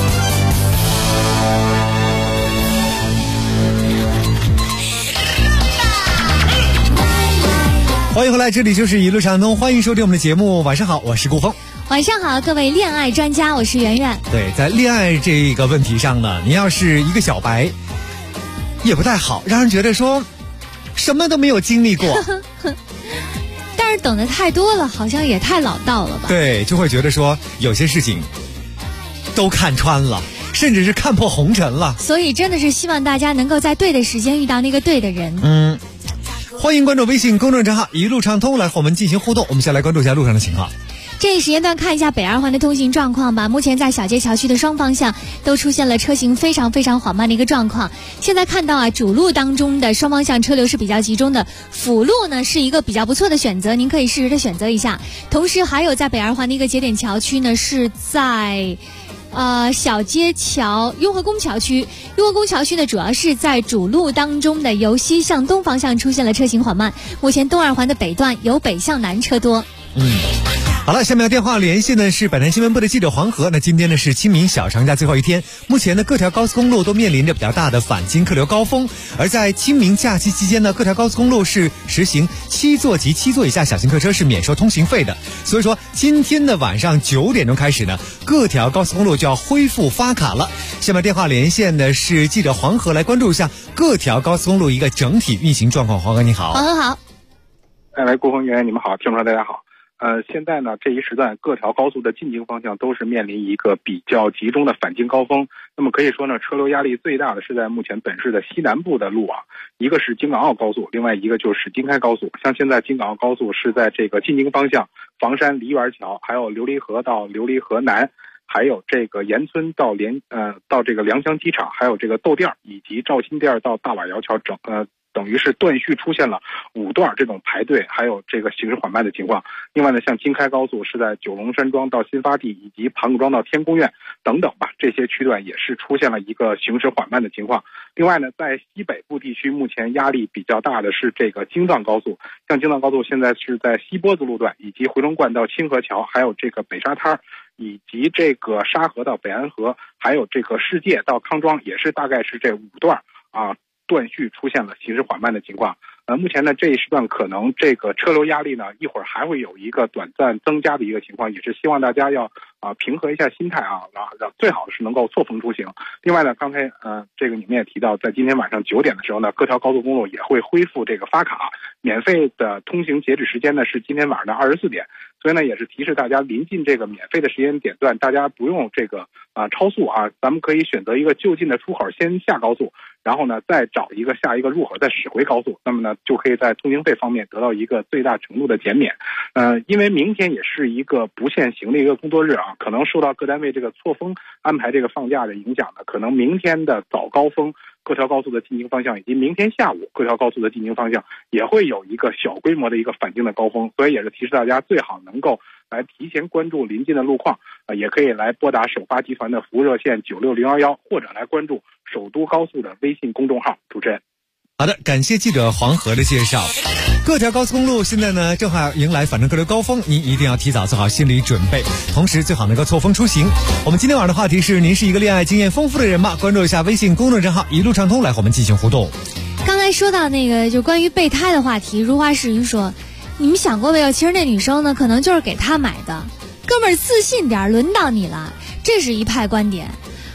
欢迎回来，这里就是一路畅通，欢迎收听我们的节目。晚上好，我是顾峰。 晚上好，各位恋爱专家，我是圆圆。 对，在恋爱这个问题上呢，你要是一个小白也不太好，让人觉得说什么都没有经历过但是懂得太多了，好像也太老道了吧。 对，就会觉得说有些事情都看穿了，甚至是看破红尘了。 所以真的是希望大家能够在对的时间遇到那个对的人。 欢迎关注微信公众账号一路畅通来和我们进行互动。我们先来关注一下路上的情况。 这一时间段看一下北2环的通行状况吧。目前在小街桥区的双方向都出现了车行非常缓慢的一个状况。现在看到主路当中的双方向车流是比较集中的，辅路呢是一个比较不错的选择，您可以适时的选择一下。同时还有在北2环的一个节点桥区呢，是在小街桥雍和宫桥区呢，主要是在主路当中的由西向东方向出现了车行缓慢。目前东2环的北段由北向南车多。 好了，下面的电话连线呢是本台新闻部的记者黄河。那今天呢是清明小长假最后一天，目前呢各条高速公路都面临着比较大的返京客流高峰。而在清明假期期间呢，各条高速公路是实行7座及7座以下小型客车是免收通行费的。所以说今天的晚上9点钟开始呢，各条高速公路就要恢复发卡了。下面电话连线的是记者黄河，来关注一下各条高速公路一个整体运行状况。黄河你好。 黄河好。 来，顾峰员你们好，听众朋友大家好。现在呢，这一时段各条高速的进京方向都是面临一个比较集中的返京高峰。那么可以说呢，车流压力最大的是在目前本市的西南部的路网，一个是京港澳高速，另外一个就是京开高速。像现在京港澳高速是在这个进京方向，房山梨园桥，还有琉璃河到琉璃河南，还有这个沿村到这个良乡机场，还有这个窦店以及肇兴店到大瓦窑桥等于是断续出现了5段这种排队，还有这个行驶缓慢的情况。另外呢，像京开高速是在九龙山庄到新发地以及盘古庄到天宫苑等等吧，这些区段也是出现了一个行驶缓慢的情况。另外呢，在西北部地区目前压力比较大的是这个京藏高速，像京藏高速现在是在西波子路段以及回龙观到清河桥，还有这个北沙滩以及这个沙河到北安河，还有这个世界到康庄，也是大概是这5段断续出现了行驶缓慢的情况。目前呢这一时段可能这个车流压力呢一会儿还会有一个短暂增加的一个情况，也是希望大家要平和一下心态最好是能够错峰出行。另外呢，刚才这个你们也提到，在今天晚上9点的时候呢，各条高速公路也会恢复这个发卡，免费的通行截止时间呢是今天晚上的24点。所以呢，也是提示大家临近这个免费的时间点段，大家不用这个超速咱们可以选择一个就近的出口先下高速，然后呢再找下一个入口再驶回高速，那么呢就可以在通行费方面得到一个最大程度的减免。因为明天也是一个不限行的一个工作日可能受到各单位这个错峰安排这个放假的影响呢，可能明天的早高峰各条高速的进京方向以及明天下午各条高速的进京方向也会有一个小规模的一个返京的高峰。所以也是提示大家最好能够来提前关注临近的路况，也可以来拨打首发集团的服务热线96011，或者来关注首都高速的微信公众号。主持人。 好的，感谢记者黄河的介绍。各条高速公路现在呢正好迎来返程客流高峰，您一定要提早做好心理准备，同时最好能够错峰出行。我们今天晚上的话题是：您是一个恋爱经验丰富的人吗？关注一下微信公众账号一路畅通来和我们进行互动。 刚才说到那个就关于备胎的话题，如花似玉说，你们想过没有，其实那女生呢可能就是给他买的，哥们儿自信点，轮到你了，这是一派观点。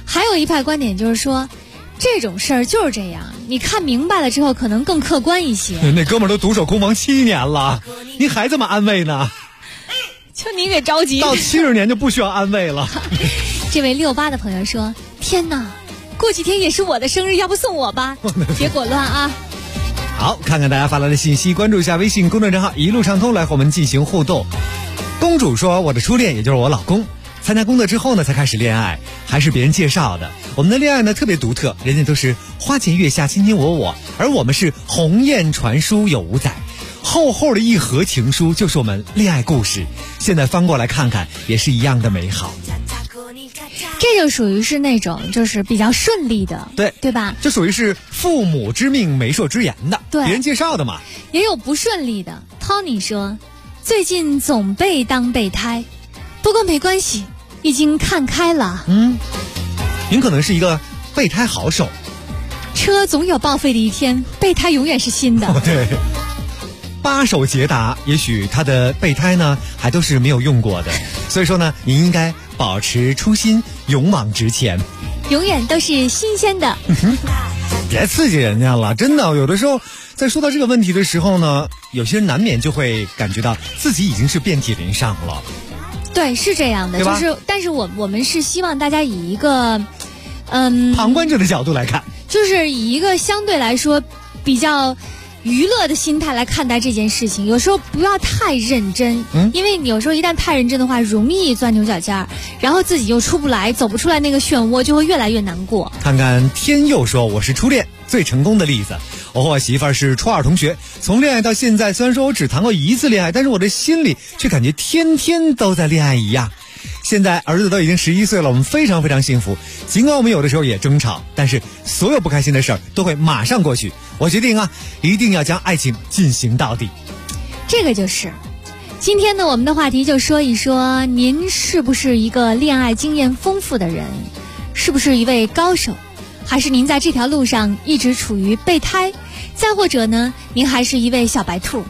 还有一派观点就是说，这种事儿就是这样，你看明白了之后可能更客观一些。 那哥们儿都独守空房7年了，你还这么安慰呢？ 就你给着急， 到70年就不需要安慰了。 这位68的朋友说，天哪，过几天也是我的生日，要不送我吧？别裹乱啊。 好，看看大家发来的信息，关注一下微信公众账号一路畅通，来和我们进行互动。公主说，我的初恋也就是我老公，参加工作之后呢才开始恋爱，还是别人介绍的。我们的恋爱呢特别独特，人家都是花前月下卿卿我我，而我们是鸿雁传书有5载，厚厚的一盒情书就是我们恋爱故事，现在翻过来看看也是一样的美好。 这就属于是那种就是比较顺利的，对吧？ 这属于是父母之命媒妁之言的， 对， 别人介绍的嘛。 也有不顺利的。 Tony 说，最近总被当备胎，不过没关系，已经看开了。 您可能是一个备胎好手。 车总有报废的一天，备胎永远是新的。 对。8手捷达，也许他的备胎呢还都是没有用过的，所以说呢，您应该保持初心，勇往直前， 永远都是新鲜的。 别刺激人家了，真的，有的时候在说到这个问题的时候呢，有些人难免就会感觉到自己已经是遍体鳞伤了。 对，是这样的，就是，但是我们是希望大家以一个， 旁观者的角度来看， 就是以一个相对来说比较娱乐的心态来看待这件事情，有时候不要太认真，因为你有时候一旦太认真的话，容易钻牛角尖儿，然后自己又出不来，走不出来那个漩涡，就会越来越难过。 看看天佑说，我是初恋最成功的例子。我和我媳妇儿是初2同学，从恋爱到现在，虽然说我只谈过1次恋爱，但是我的心里却感觉天天都在恋爱一样。现在儿子都已经11岁了，我们非常非常幸福。尽管我们有的时候也争吵，但是所有不开心的事儿都会马上过去。我决定啊，一定要将爱情进行到底。 这个就是今天呢，我们的话题就说一说，您是不是一个恋爱经验丰富的人？是不是一位高手？还是您在这条路上一直处于备胎？再或者呢，您还是一位小白兔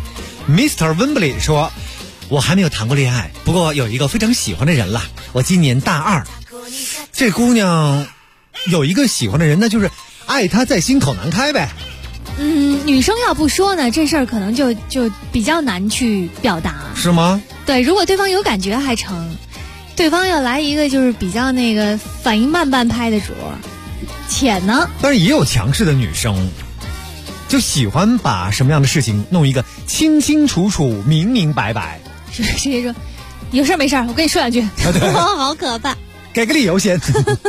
？Mr. Wembley 说，我还没有谈过恋爱，不过有一个非常喜欢的人了。我今年大2，这姑娘有一个喜欢的人，那就是爱他在心口难开呗。 女生要不说呢，这事儿可能就比较难去表达， 是吗？ 对，如果对方有感觉还成，对方要来一个就是比较那个反应慢半拍的主儿，且呢， 但是也有强势的女生，就喜欢把什么样的事情弄一个清清楚楚、明明白白。 直接说，有事没事，我跟你说两句。好可怕， 给个理由先。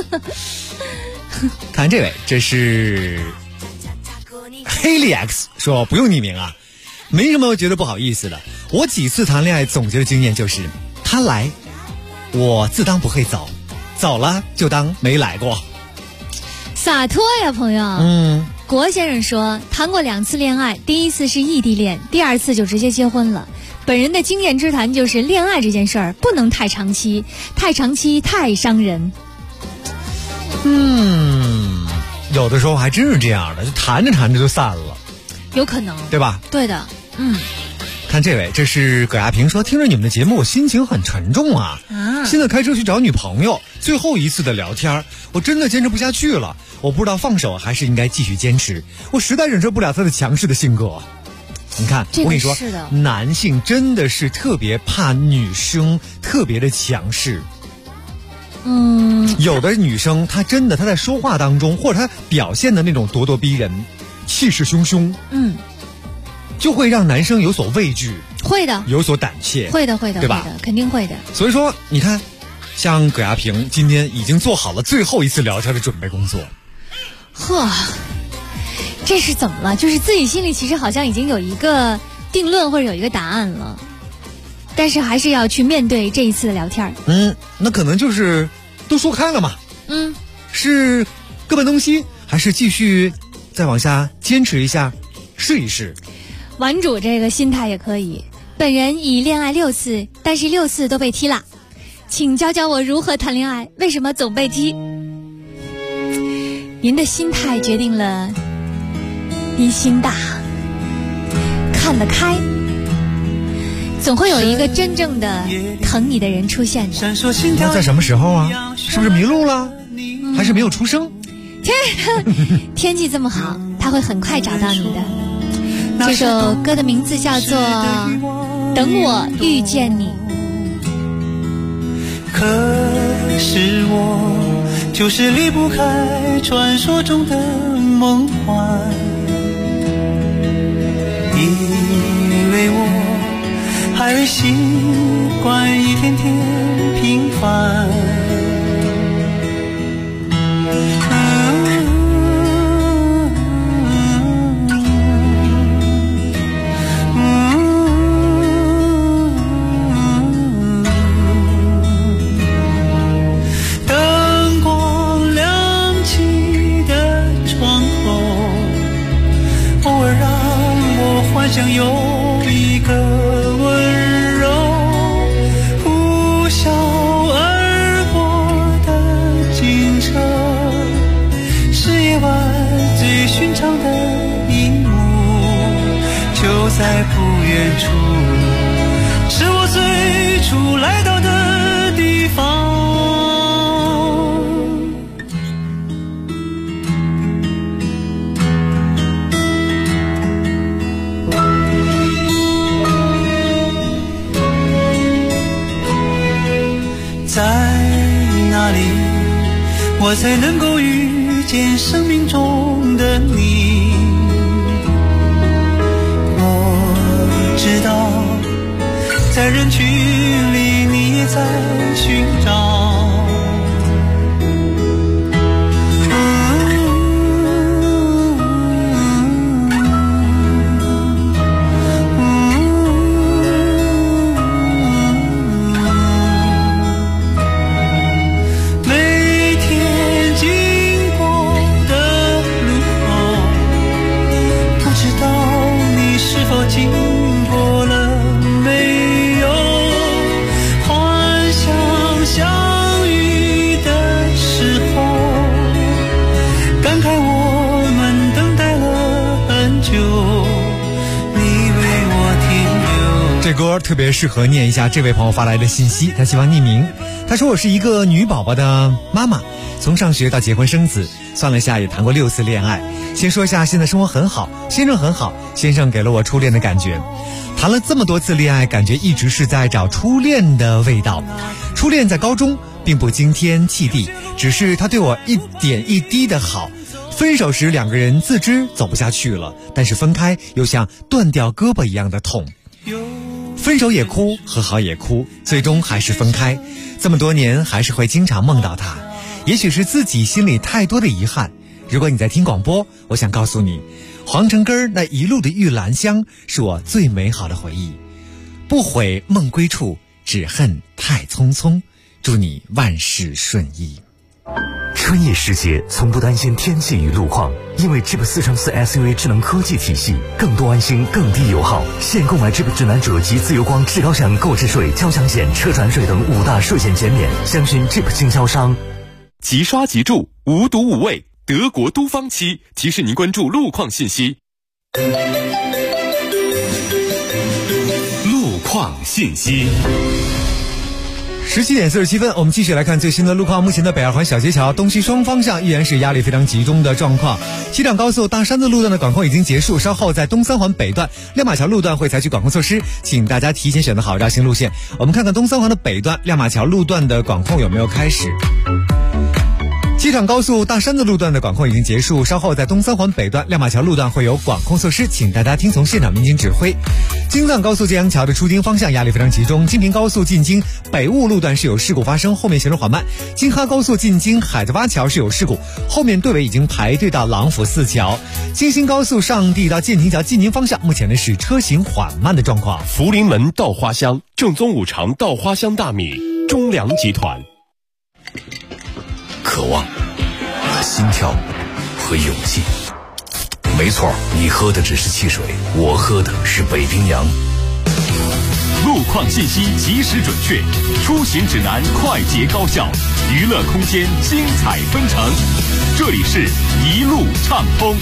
看这位，这是黑利 X 说，不用匿名啊，没什么觉得不好意思的。我几次谈恋爱总结的经验就是，他来，我自当不会走，走了就当没来过。 洒脱呀，朋友。郭先生说，谈过2次恋爱，第1次是异地恋，第2次就直接结婚了。本人的经验之谈就是，恋爱这件事儿不能太长期，太长期太伤人。 有的时候还真是这样的，就谈着谈着就散了， 有可能， 对吧？ 对的。 看这位，这是葛亚平说，听着你们的节目，我心情很沉重啊。现在开车去找女朋友，最后一次的聊天，我真的坚持不下去了。我不知道放手还是应该继续坚持，我实在忍受不了他的强势的性格。你看，我跟你说，男性真的是特别怕女生特别的强势。有的女生她真的她在说话当中，或者她表现的那种咄咄逼人、气势汹汹，就会让男生有所畏惧， 会的， 有所胆怯， 会的， 对吧？ 肯定会的。 所以说，你看，像葛亚平今天已经做好了最后一次聊天的准备工作。 这是怎么了？就是自己心里其实好像已经有一个定论或者有一个答案了，但是还是要去面对这一次的聊天。 那可能就是都说开了嘛。是各奔东西，还是继续再往下坚持一下，试一试？ 玩主这个心态也可以。本人已恋爱6次，但是6次都被踢了，请教教我如何谈恋爱，为什么总被踢？您的心态决定了您心大，看得开，总会有一个真正的疼你的人出现的。 那在什么时候啊？是不是迷路了？ 还是没有出声？ 天气这么好，他会很快找到你的。这首歌的名字叫做《等我遇见你》。 可是我就是离不开传说中的梦幻，以为我还未习惯一天天平凡，灯光亮起的窗口，偶尔让我幻想有一个温柔呼啸而过的警车，是夜晚最寻常的一幕，就在不远处，是我最初来到的地方。在哪里我才能够遇见生命中的你？我知道在人群里你也在寻找，经过了没有？幻想相遇的时候，感慨我们等待了很久，你为我停留。 这歌特别适合念一下这位朋友发来的信息，他希望匿名。他说：“我是一个女宝宝的妈妈，从上学到结婚生子，算了下也谈过6次恋爱。先说一下，现在生活很好，先生很好，先生给了我初恋的感觉。谈了这么多次恋爱，感觉一直是在找初恋的味道。初恋在高中，并不惊天泣地，只是他对我一点一滴的好。分手时两个人自知走不下去了，但是分开又像断掉胳膊一样的痛。分手也哭，和好也哭，最终还是分开。这么多年还是会经常梦到他，也许是自己心里太多的遗憾。如果你在听广播，我想告诉你，皇城根儿那一路的玉兰香是我最美好的回忆。不悔梦归处，只恨太匆匆。祝你万事顺意。 春夜时节，从不担心天气与路况，因为 Jeep 4×4 SUV 智能科技体系，更多安心，更低油耗。现购买 Jeep 指南者及自由光至高享购置税、交强险、车船税等5大税险减免，详询 Jeep 经销商。 即刷即住，无毒无味，德国都方漆提示您关注路况信息。路况信息。 17点47分，我们继续来看最新的路况。目前的北二环小街桥东西双方向依然是压力非常集中的状况。西藏高速大山子路段的管控已经结束，稍后在东三环北段亮马桥路段会采取管控措施，请大家提前选择好绕行路线。我们看看东三环的北段亮马桥路段的管控有没有开始。机场高速大山子路段的管控已经结束，稍后在东三环北段亮马桥路段会有管控措施，请大家听从现场民警指挥。京藏高速建阳桥的出京方向压力非常集中，京平高速进京北雾路段是有事故发生，后面行驶缓慢。京哈高速进京海子洼桥是有事故，后面队尾已经排队到郎府四桥。京新高速上地到建亭桥进京方向，目前呢是车行缓慢的状况。 福临门稻花香，正宗五常稻花香大米，中粮集团。 渴望、心跳和勇气。没错，你喝的只是汽水，我喝的是北冰洋。 路况信息及时准确，出行指南快捷高效，娱乐空间精彩纷呈。这里是一路畅通。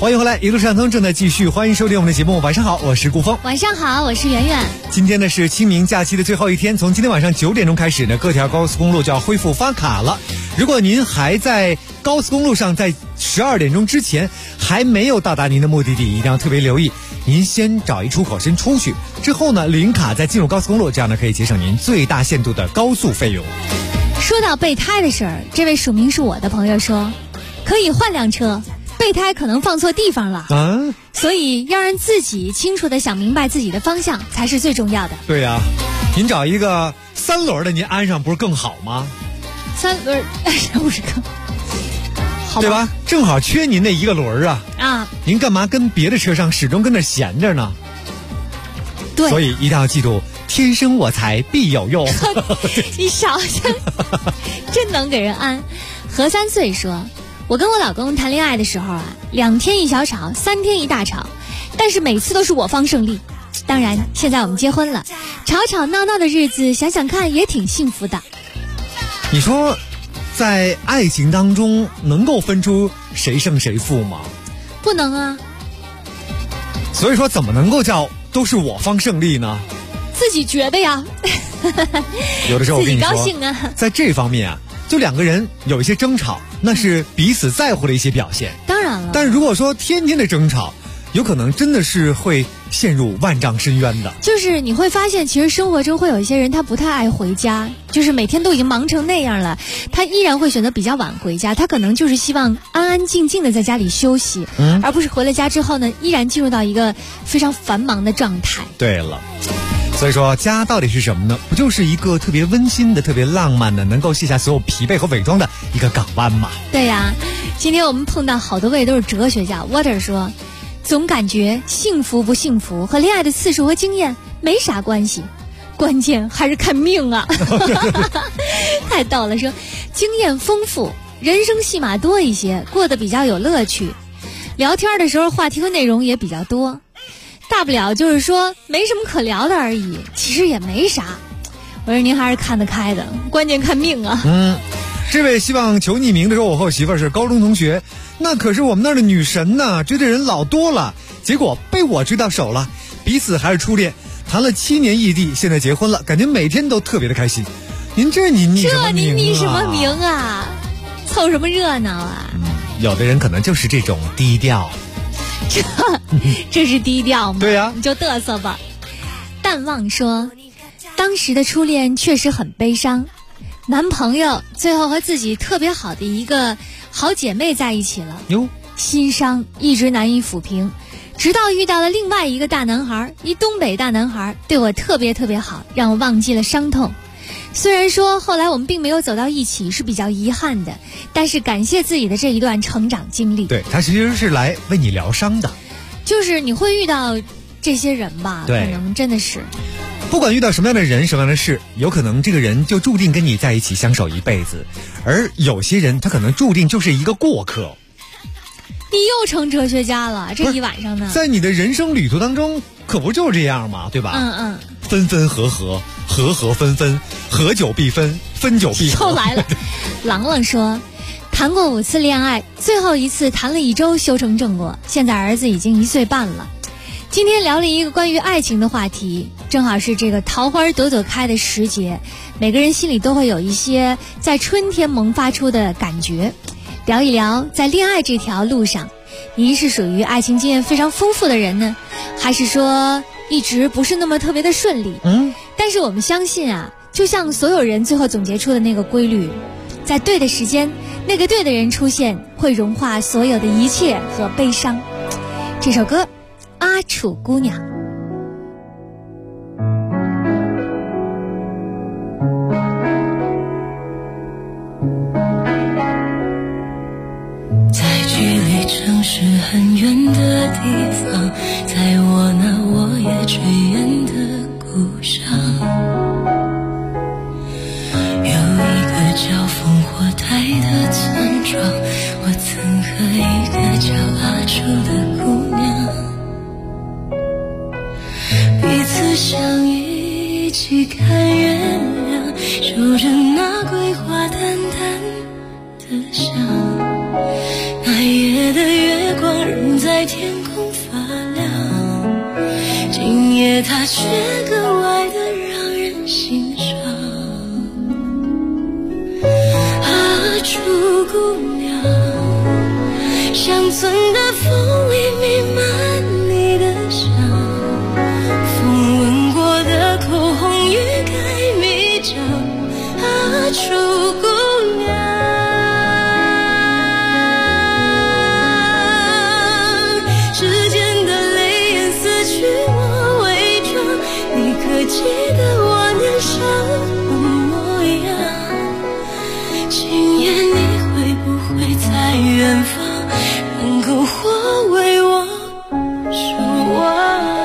欢迎回来，一路畅通正在继续，欢迎收听我们的节目。晚上好，我是顾峰。 晚上好，我是圆圆。 今天呢是清明假期的最后一天，从今天晚上9点钟开始呢，各条高速公路就要恢复发卡了。如果您还在高速公路上，在12点钟之前还没有到达您的目的地，一定要特别留意。您先找一出口先出去，之后呢领卡再进入高速公路，这样呢可以节省您最大限度的高速费用。 说到备胎的事儿，这位署名是我的朋友说，可以换辆车，备胎可能放错地方了所以要让自己清楚的想明白自己的方向才是最重要的。 对呀，您找一个3轮的您安上不是更好吗 ？3轮安上不是更好对吧？正好缺您那一个轮啊！您干嘛跟别的车上始终跟那闲着呢？ 对， 所以一定要记住，天生我材必有用。 你少真能给人安。何3岁说，我跟我老公谈恋爱的时候啊，2天一小吵，3天一大吵，但是每次都是我方胜利。当然现在我们结婚了，吵吵闹闹的日子想想看也挺幸福的。 你说在爱情当中能够分出谁胜谁负吗？ 不能啊。 所以说怎么能够叫都是我方胜利呢？ 自己觉得呀。 有的时候我跟你说， 自己高兴啊。 在这方面啊，就2个人有一些争吵，那是彼此在乎的一些表现。 当然了。 但如果说天天的争吵，有可能真的是会陷入万丈深渊的。 就是你会发现，其实生活中会有一些人他不太爱回家，就是每天都已经忙成那样了，他依然会选择比较晚回家，他可能就是希望安安静静的在家里休息，而不是回了家之后呢依然进入到一个非常繁忙的状态。 对了，所以说家到底是什么呢？不就是一个特别温馨的、特别浪漫的，能够卸下所有疲惫和伪装的一个港湾吗？ 对呀，今天我们碰到好多位都是哲学家。 Water 说，总感觉幸福不幸福和恋爱的次数和经验没啥关系，关键还是看命啊。太逗了。说经验丰富，人生戏码多一些，过得比较有乐趣，聊天的时候话题和内容也比较多，大不了就是说没什么可聊的而已，其实也没啥。我说您还是看得开的，关键看命啊。 这位希望求匿名的说，我和我媳妇是高中同学，那可是我们那儿的女神呢，追的人老多了，结果被我追到手了，彼此还是初恋，谈了7年异地，现在结婚了，感觉每天都特别的开心。您这你逆什么名啊？ 这你逆什么名啊？凑什么热闹啊？ 有的人可能就是这种低调。 这是低调吗？ 对呀， 你就嘚瑟吧。淡忘说，当时的初恋确实很悲伤，男朋友最后和自己特别好的一个好姐妹在一起了，心伤一直难以抚平，直到遇到了另外一个大男孩，一东北大男孩，对我特别特别好，让我忘记了伤痛。虽然说后来我们并没有走到一起，是比较遗憾的，但是感谢自己的这一段成长经历。 对，他其实是来为你疗伤的。 就是你会遇到这些人吧， 对， 可能真的是不管遇到什么样的人什么样的事，有可能这个人就注定跟你在一起相守一辈子，而有些人他可能注定就是一个过客。 你又成哲学家了，这一晚上呢， 在你的人生旅途当中可不就是这样吗？对吧？分分合合，合合分分，合久必分，分久必合。 又来了。朗朗说，谈过5次恋爱，最后一次谈了1周修成正果，现在儿子已经1岁半了。今天聊了一个关于爱情的话题，正好是这个桃花朵朵开的时节，每个人心里都会有一些在春天萌发出的感觉。聊一聊在恋爱这条路上，您是属于爱情经验非常丰富的人呢，还是说一直不是那么特别的顺利？但是我们相信啊，就像所有人最后总结出的那个规律，在对的时间，那个对的人出现，会融化所有的一切和悲伤。这首歌，阿楚姑娘。 城市很远的地方，在我那我也炊烟的故乡，有一个叫烽火台的村庄，我曾和一个叫阿楚的姑娘彼此相依，一起看月亮，守着那桂花淡淡的香。那夜的月光仍在外天空发亮，今夜它却格外的让人心伤。啊，楚姑娘，乡村的风里弥漫你的香，风吻过的口红欲盖弥彰。啊，楚姑娘，时间的泪眼撕去我伪装，你可记得我年少的模样？今夜你会不会在远方，能够化为我守望？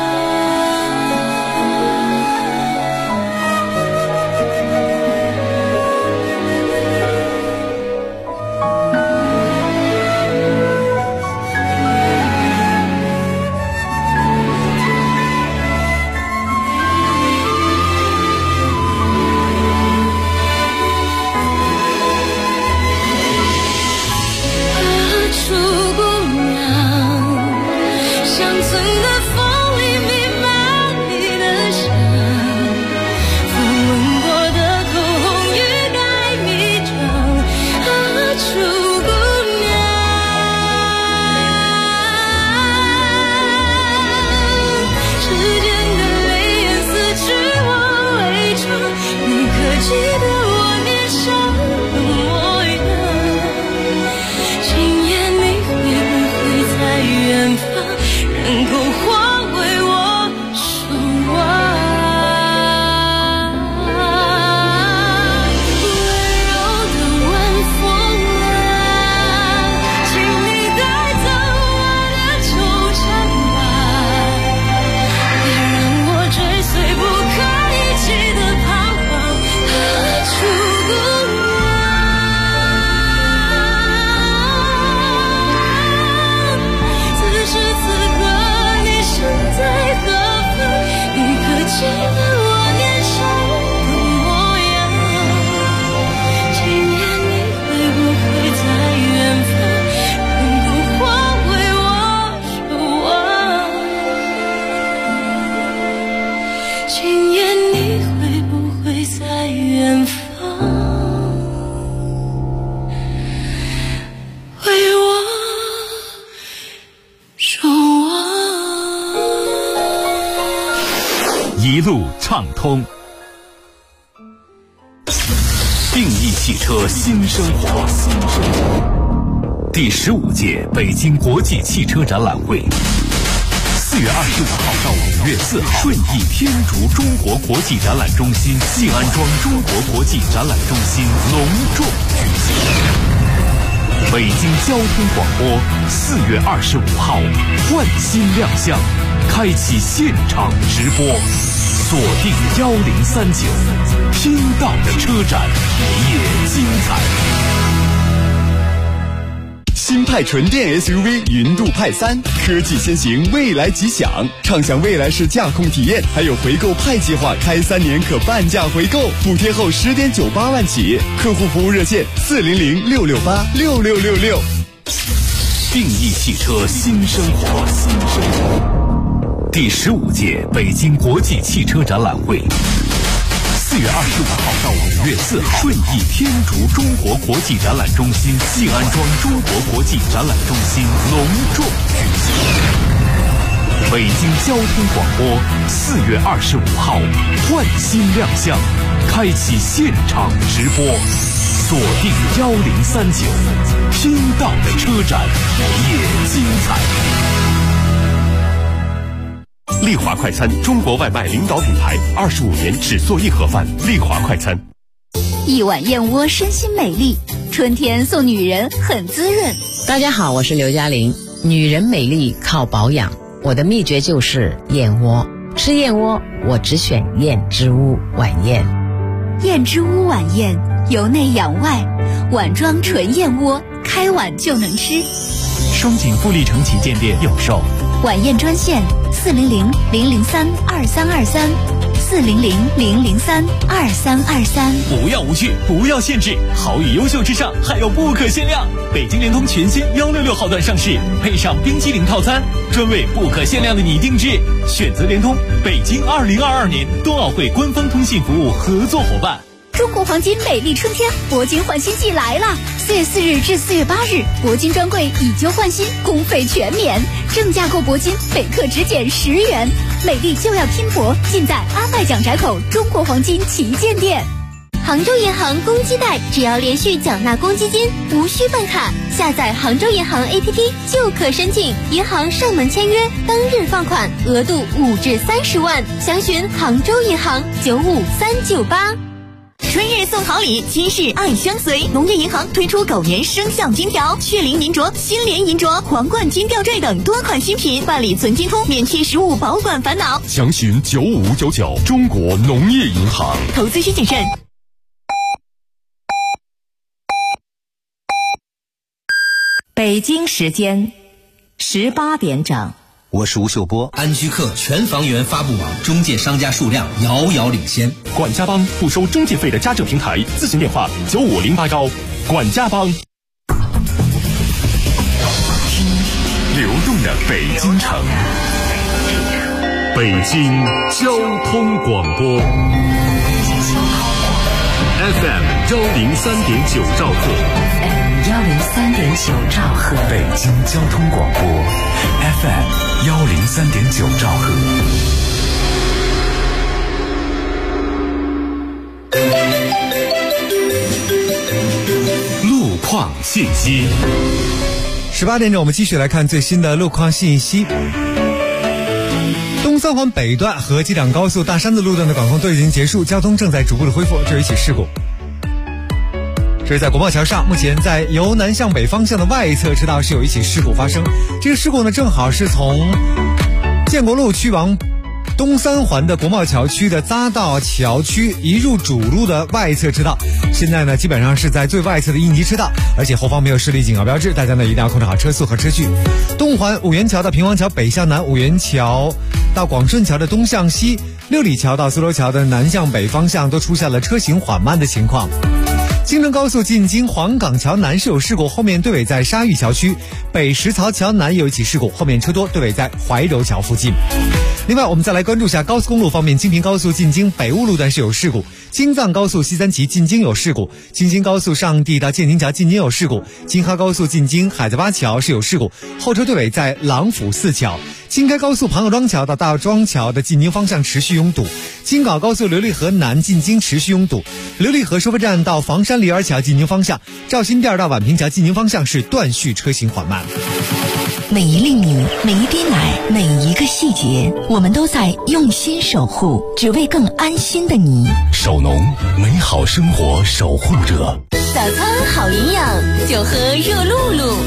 一路畅通。定义汽车新生活。第15届北京国际汽车展览会，4月25号到5月4号，顺义天竺中国国际展览中心、静安庄中国国际展览中心隆重举行。北京交通广播4月25号焕新亮相，开启现场直播，锁定1039，听到的车展也精彩。 新派纯电 SUV 云度派3，科技先行，未来吉祥，畅享未来式驾控体验，还有回购派计划，开3年可半价回购，补贴后10.98万起，客户服务热线400-668-6666。 定义汽车新生活。第15届北京国际汽车展览会，4月25号到5月4号，顺义天竺中国国际展览中心、静安庄中国国际展览中心隆重举行。北京交通广播4月25号焕新亮相，开启现场直播，锁定1039，听到的车展也精彩。 丽华快餐，中国外卖领导品牌，25年只做一盒饭。丽华快餐， 一碗燕窝身心美丽，春天送女人很滋润。 大家好，我是刘嘉玲。女人美丽靠保养，我的秘诀就是燕窝。吃燕窝，我只选燕之屋晚宴。 燕之屋晚宴，由内养外，碗装纯燕窝，开碗就能吃。 双井富力城旗舰店有售。 晚宴专线400-003-2323 400-003-2323。 不要无趣，不要限制，好与优秀之上还有不可限量。北京联通全新166号段上市，配上冰激凌套餐，专为不可限量的你定制。选择联通，北京2022年冬奥会官方通信服务合作伙伴。 中国黄金美丽春天铂金换新季来了！4月4日至4月8日，铂金专柜以旧换新，工费全免，正价购铂金每克只减10元。美丽就要拼搏，尽在阿麦蒋窄口中国黄金旗舰店。 杭州银行公积贷，只要连续缴纳公积金，无需办卡，下载杭州银行 APP 就可申请，银行上门签约，当日放款，额度5至30万。详询杭州银行95398。 春日送好礼，今日爱相随。农业银行推出狗年生肖金条、血灵银镯、新联银镯、皇冠金吊坠等多款新品，办理存金通，免去实物保管烦恼。 详询9599，中国农业银行。 投资需谨慎。北京时间18点整。 我是吴秀波。安居客全房源发布网中介商家数量遥遥领先。 管家帮不收中介费的家政平台，咨询电话95081。管家帮。 流动的北京城，北京交通广播 FM 103.9兆赫。 103.9兆赫， 北京交通广播 FM 103.9兆赫。 路况信息。 18点整，我们继续来看最新的路况信息。东三环北段和机场高速大山的路段的管控都已经结束，交通正在逐步的恢复。这有一起事故。这是在国贸桥上，目前在由南向北方向的外侧车道是有一起事故发生。这个事故呢，正好是从建国路去往东三环的国贸桥区的匝道桥区移入主路的外侧车道，现在呢基本上是在最外侧的应急车道，而且后方没有设立警告标志，大家呢一定要控制好车速和车距。东环五元桥到平王桥北向南，五元桥到广顺桥的东向西，六里桥到苏州桥的南向北方向都出现了车行缓慢的情况。京承高速进京黄岗桥南是有事故，后面对尾在沙峪桥区，北石槽桥南有一起事故，后面车多，对尾在怀柔桥附近。另外我们再来关注一下高速公路方面，京平高速进京北坞路段是有事故，京藏高速西三旗进京有事故，京津高速上地到建宁桥进京有事故，京哈高速进京海子洼桥是有事故，后车对尾在郎府四桥。京开高速庞各庄桥到大庄桥的进京方向持续拥堵，京港高速琉璃河南进京持续拥堵，琉璃河收费站到房山梨园桥进京方向，赵新店到宛平桥进京方向是断续车行缓慢。 每一粒米，每一滴奶，每一个细节，我们都在用心守护，只为更安心的你。 守农，美好生活守护者。 早餐好营养，就喝热露露。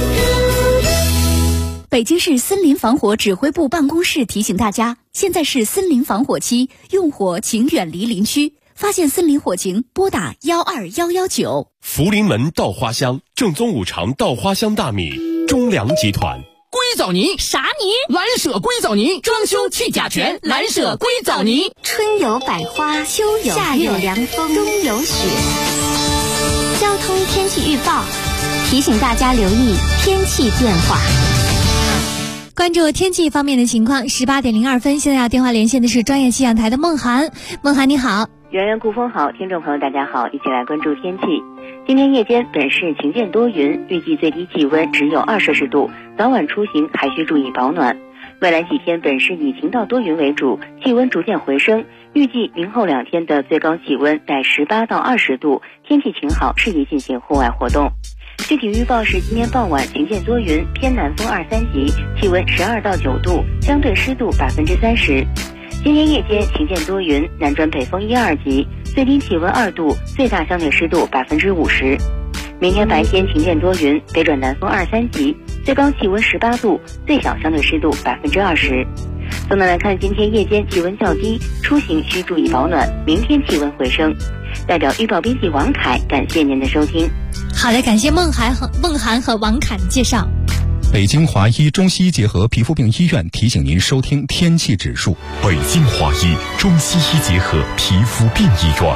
北京市森林防火指挥部办公室提醒大家，现在是森林防火期，用火请远离林区。发现森林火情，拨打12119。 福临门稻花香，正宗五常稻花香大米，中粮集团。 硅藻泥啥泥？ 蓝舍硅藻泥，装修去甲醛，蓝舍硅藻泥。 春有百花，秋有夏有凉风，冬有雪。交通天气预报提醒大家留意天气变化。 关注天气方面的情况，18点02分，现在要电话连线的是专业气象台的孟涵。孟涵你好。 圆圆顾风好，听众朋友大家好，一起来关注天气。今天夜间本市晴间多云，预计最低气温只有2摄氏度，早晚出行还需注意保暖。未来几天本市以晴到多云为主，气温逐渐回升，预计明后2天的最高气温在18到20度，天气晴好，适宜进行户外活动。具体预报是今天傍晚晴间多云，偏南风2、3级，气温12到9度，相对湿度30%。今天夜间晴间多云，南转北风1、2级，最低气温2度，最大相对湿度50%。明天白天晴间多云，北转南风2、3级，最高气温18度，最小相对湿度20%。总的来看，今天夜间气温较低，出行需注意保暖，明天气温回升。代表预报编辑王凯，感谢您的收听。 好的，感谢孟涵和王侃介绍。 北京华医中西医结合皮肤病医院提醒您收听天气指数。 北京华医中西医结合皮肤病医院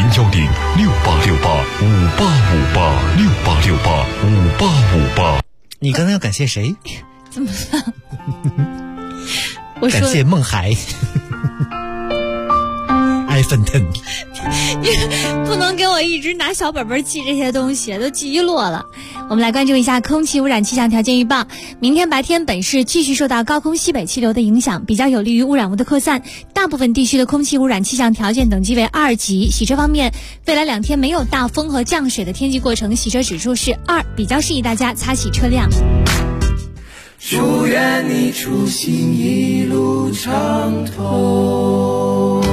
，0106868585868685858。 你刚才要感谢谁？ 怎么了？我说感谢梦海。iPhone 10， 你不能给我一直拿小本本记这些东西，都记一摞了。我们来关注一下空气污染气象条件预报。明天白天本市继续受到高空西北气流的影响，比较有利于污染物的扩散。大部分地区的空气污染气象条件等级为2级。洗车方面，未来2天没有大风和降水的天气过程，洗车指数是2，比较适宜大家擦洗车辆。 祝愿你出行一路畅通。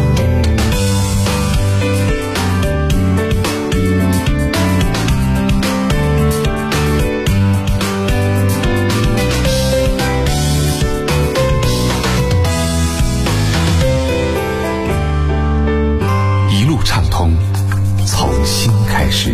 一路畅通，从新开始。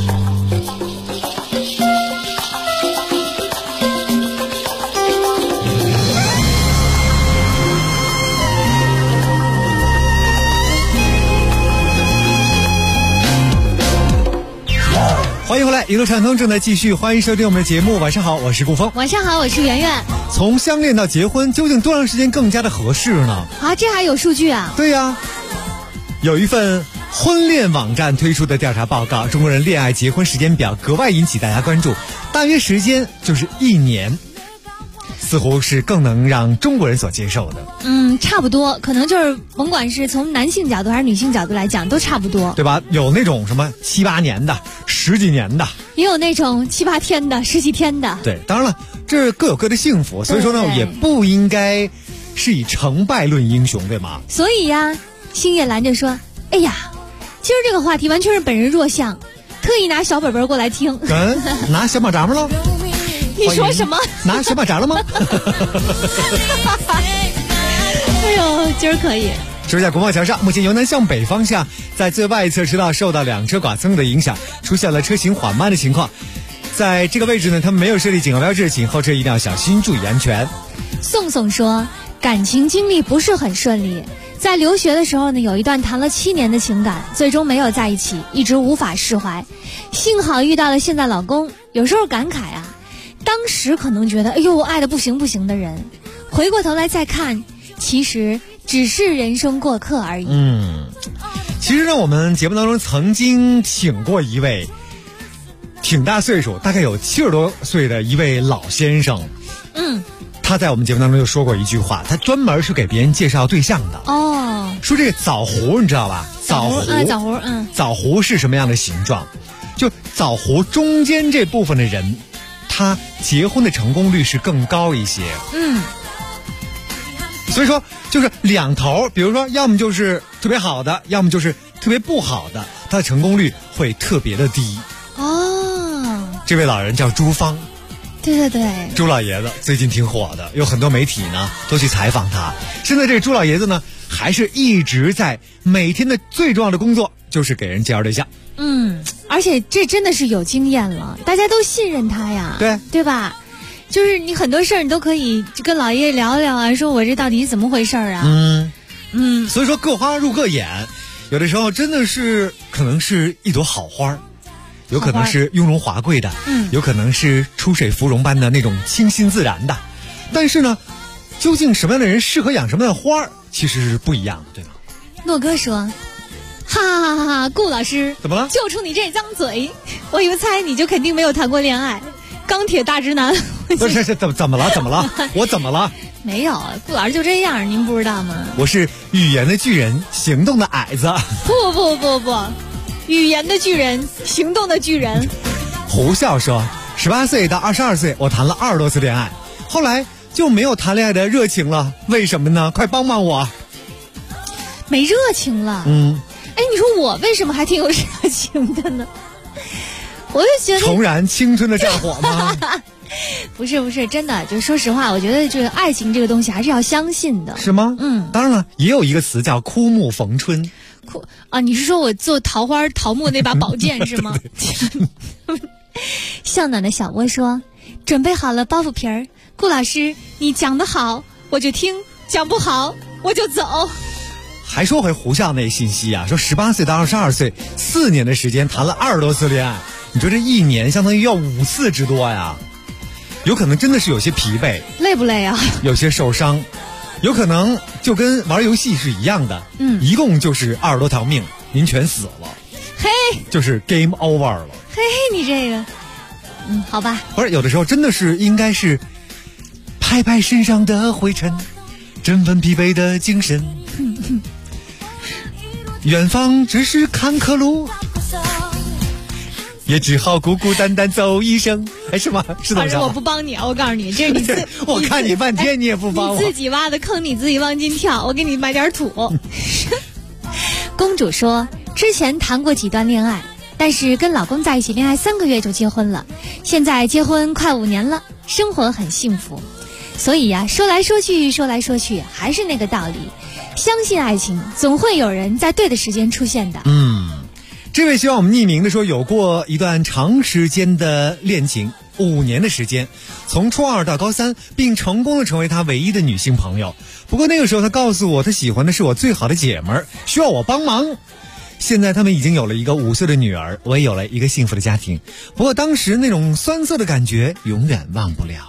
欢迎回来，一路畅通正在继续，欢迎收听我们的节目。晚上好，我是顾峰。 晚上好，我是圆圆。 从相恋到结婚，究竟多长时间更加的合适呢？ 啊，这还有数据啊？ 对呀，有一份婚恋网站推出的调查报告，中国人恋爱结婚时间表格外引起大家关注，大约时间就是1年，似乎是更能让中国人所接受的。 差不多，可能就是甭管是从男性角度还是女性角度来讲，都差不多， 对吧？有那种什么7、8年的，10几年的， 也有那种7、8天的，10几天的。 对，当然了，这各有各的幸福，所以说呢，也不应该是以成败论英雄，对吗？ 所以呀，星夜兰就说：“哎呀，今儿这个话题完全是本人弱项，特意拿小本本过来听。” 拿小马扎吗了？ 你说什么？ 拿小马扎了吗？ 哎呦，今儿可以。 说一下国贸桥上，目前由南向北方向，在最外侧车道受到2车剐蹭的影响，出现了车行缓慢的情况。在这个位置呢，他们没有设立警告标志，请后车一定要小心，注意安全。 宋宋说，感情经历不是很顺利，在留学的时候呢，有一段谈了7年的情感，最终没有在一起，一直无法释怀。幸好遇到了现在老公，有时候感慨啊，当时可能觉得哎呦我爱的不行不行的人，回过头来再看，其实只是人生过客而已。 其实呢，我们节目当中曾经请过一位挺大岁数，大概有70多岁的一位老先生。他在我们节目当中就说过一句话，他专门是给别人介绍对象的。说这个枣核你知道吧？枣核是什么样的形状？就枣核中间这部分的人，他结婚的成功率是更高一些。所以说就是两头，比如说要么就是特别好的，要么就是特别不好的，他的成功率会特别的低。这位老人叫朱芳。 对对对， 朱老爷子最近挺火的，有很多媒体呢都去采访他。现在这个朱老爷子呢，还是一直在每天的最重要的工作就是给人介绍对象。 而且这真的是有经验了，大家都信任他呀，对吧？就是你很多事儿你都可以就跟老爷爷聊聊啊，说我这到底是怎么回事啊？ 所以说各花入各眼，有的时候真的是可能是一朵好花，有可能是雍容华贵的，有可能是出水芙蓉般的那种清新自然的，但是呢，究竟什么样的人适合养什么样的花，其实是不一样的，对吧？ 诺哥说，哈哈哈哈，顾老师怎么了？ 就冲你这张嘴，我一猜你就肯定没有谈过恋爱，钢铁大直男。 不是怎么了？我怎么了？ 没有，顾老师就这样，您不知道吗？ 我是语言的巨人，行动的矮子。 不，语言的巨人，行动的巨人。 胡笑说，18岁到22岁，我谈了20多次恋爱，后来就没有谈恋爱的热情了，为什么呢？快帮帮我。 没热情了。你说我为什么还挺有热情的呢？我就觉得重燃青春的战火吗？ 不是，真的，就说实话，我觉得这个爱情这个东西还是要相信的。 是吗？当然了，也有一个词叫枯木逢春。 你是说我做桃木那把宝剑是吗？向暖的小窝说， 准备好了包袱皮儿。顾老师，你讲得好我就听，讲不好我就走。 还说回胡校那信息啊，说18岁到22岁4年的时间谈了20多次恋爱，你说这一年相当于要5次之多呀。有可能真的是有些疲惫， 累不累啊？ 有些受伤，有可能就跟玩游戏是一样的，一共就是20多条命，您全死了， 嘿， 就是 game over 了。 嘿，你这个，好吧。 不是，有的时候真的是应该是拍拍身上的灰尘，振奋疲惫的精神。远方只是坎坷路，也只好孤孤单单走一生。哎，是吗？是的。 我不帮你啊！我告诉你，这是你自我看你半天，你也不帮我。 你自己挖的坑，你自己往进跳。我给你买点土。公主说，之前谈过几段恋爱，但是跟老公在一起恋爱3个月就结婚了，现在结婚快5年了，生活很幸福。所以呀，说来说去，还是那个道理。相信爱情，总会有人在对的时间出现的。 这位希望我们匿名的说，有过一段长时间的恋情，5年的时间，从初2到高3，并成功的成为他唯一的女性朋友。不过那个时候他告诉我，他喜欢的是我最好的姐们儿，需要我帮忙。现在他们已经有了一个5岁的女儿，我也有了一个幸福的家庭。不过当时那种酸涩的感觉永远忘不了。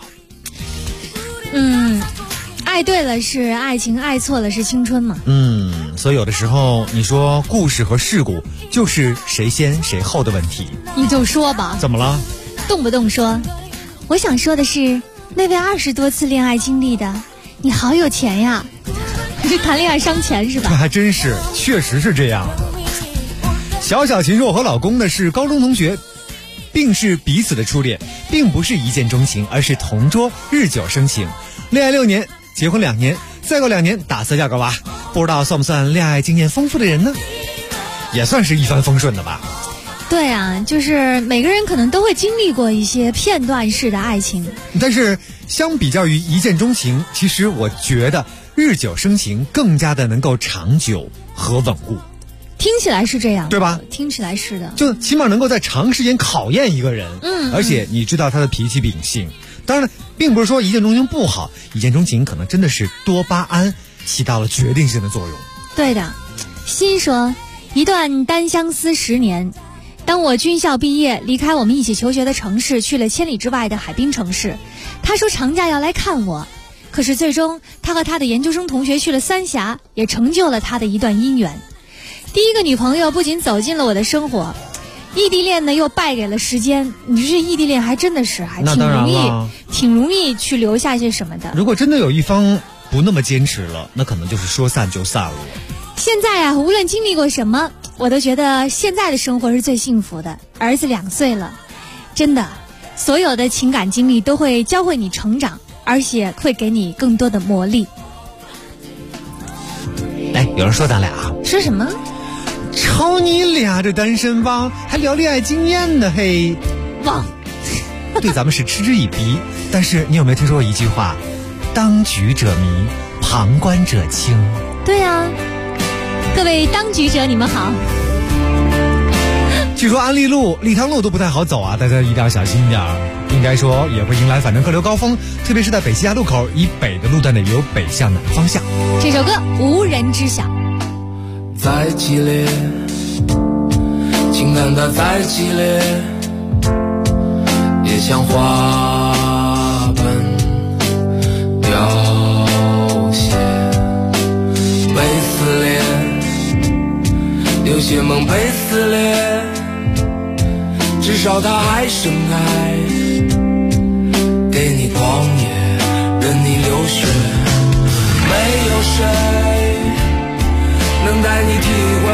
爱对了是爱情，爱错了是青春嘛。 所以有的时候你说故事和事故就是谁先谁后的问题。 你就说吧。 怎么了？ 动不动说。我想说的是，那位20多次恋爱经历的，你好有钱呀。这谈恋爱伤钱是吧？ 这还真是，确实是这样。小琴说，我和老公呢是高中同学，并是彼此的初恋，并不是一见钟情，而是同桌日久生情。恋爱6年，结婚2年，再过2年打算要个娃，不知道算不算恋爱经验丰富的人呢？也算是一帆风顺的吧。 对啊，就是每个人可能都会经历过一些片段式的爱情， 但是相比较于一见钟情，其实我觉得日久生情更加的能够长久和稳固。 听起来是这样， 对吧？ 听起来是的， 就起码能够在长时间考验一个人，而且你知道他的脾气秉性。当然并不是说一见钟情不好，一见钟情可能真的是多巴胺起到了决定性的作用。 对的。心说，一段单相思10年，当我军校毕业，离开我们一起求学的城市，去了千里之外的海滨城市。他说长假要来看我，可是最终他和他的研究生同学去了三峡，也成就了他的一段姻缘。第一个女朋友不仅走进了我的生活，异地恋呢又败给了时间。你说这异地恋还真的是还挺容易去留下些什么的。 如果真的有一方不那么坚持了，那可能就是说散就散了。 现在啊，无论经历过什么，我都觉得现在的生活是最幸福的。儿子2岁了，真的，所有的情感经历都会教会你成长，而且会给你更多的磨砺。 哎，有人说咱俩说什么？ 瞅你俩这单身汪，还聊恋爱经验呢，嘿， 汪， 对咱们是嗤之以鼻。但是你有没有听说过一句话？当局者迷，旁观者清。 对啊，各位当局者，你们好。 据说安利路、立汤路都不太好走啊，大家一定要小心点儿。应该说也会迎来反正客流高峰，特别是在北西峡路口以北的路段呢，也有北向南方向。 这首歌无人知晓。 再激烈，情感它再激烈，也像花瓣凋谢，被撕裂，有些梦被撕裂，至少它还盛开，给你狂野，任你流血，没有谁能带你体会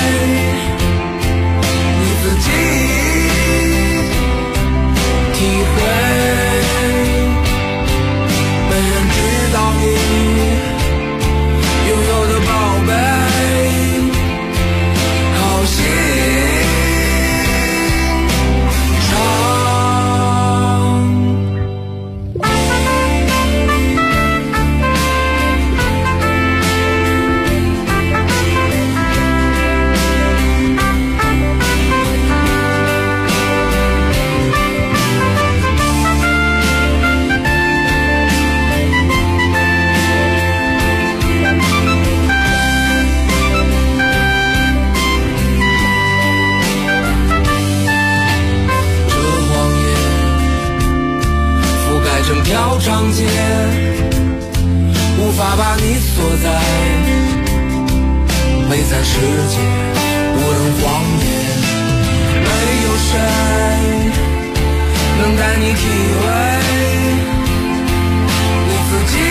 你自己体会，没人知道你拥有的宝贝，好心长。 条长街，无法把你锁在悲惨世界，无人荒野，没有谁能带你体会你自己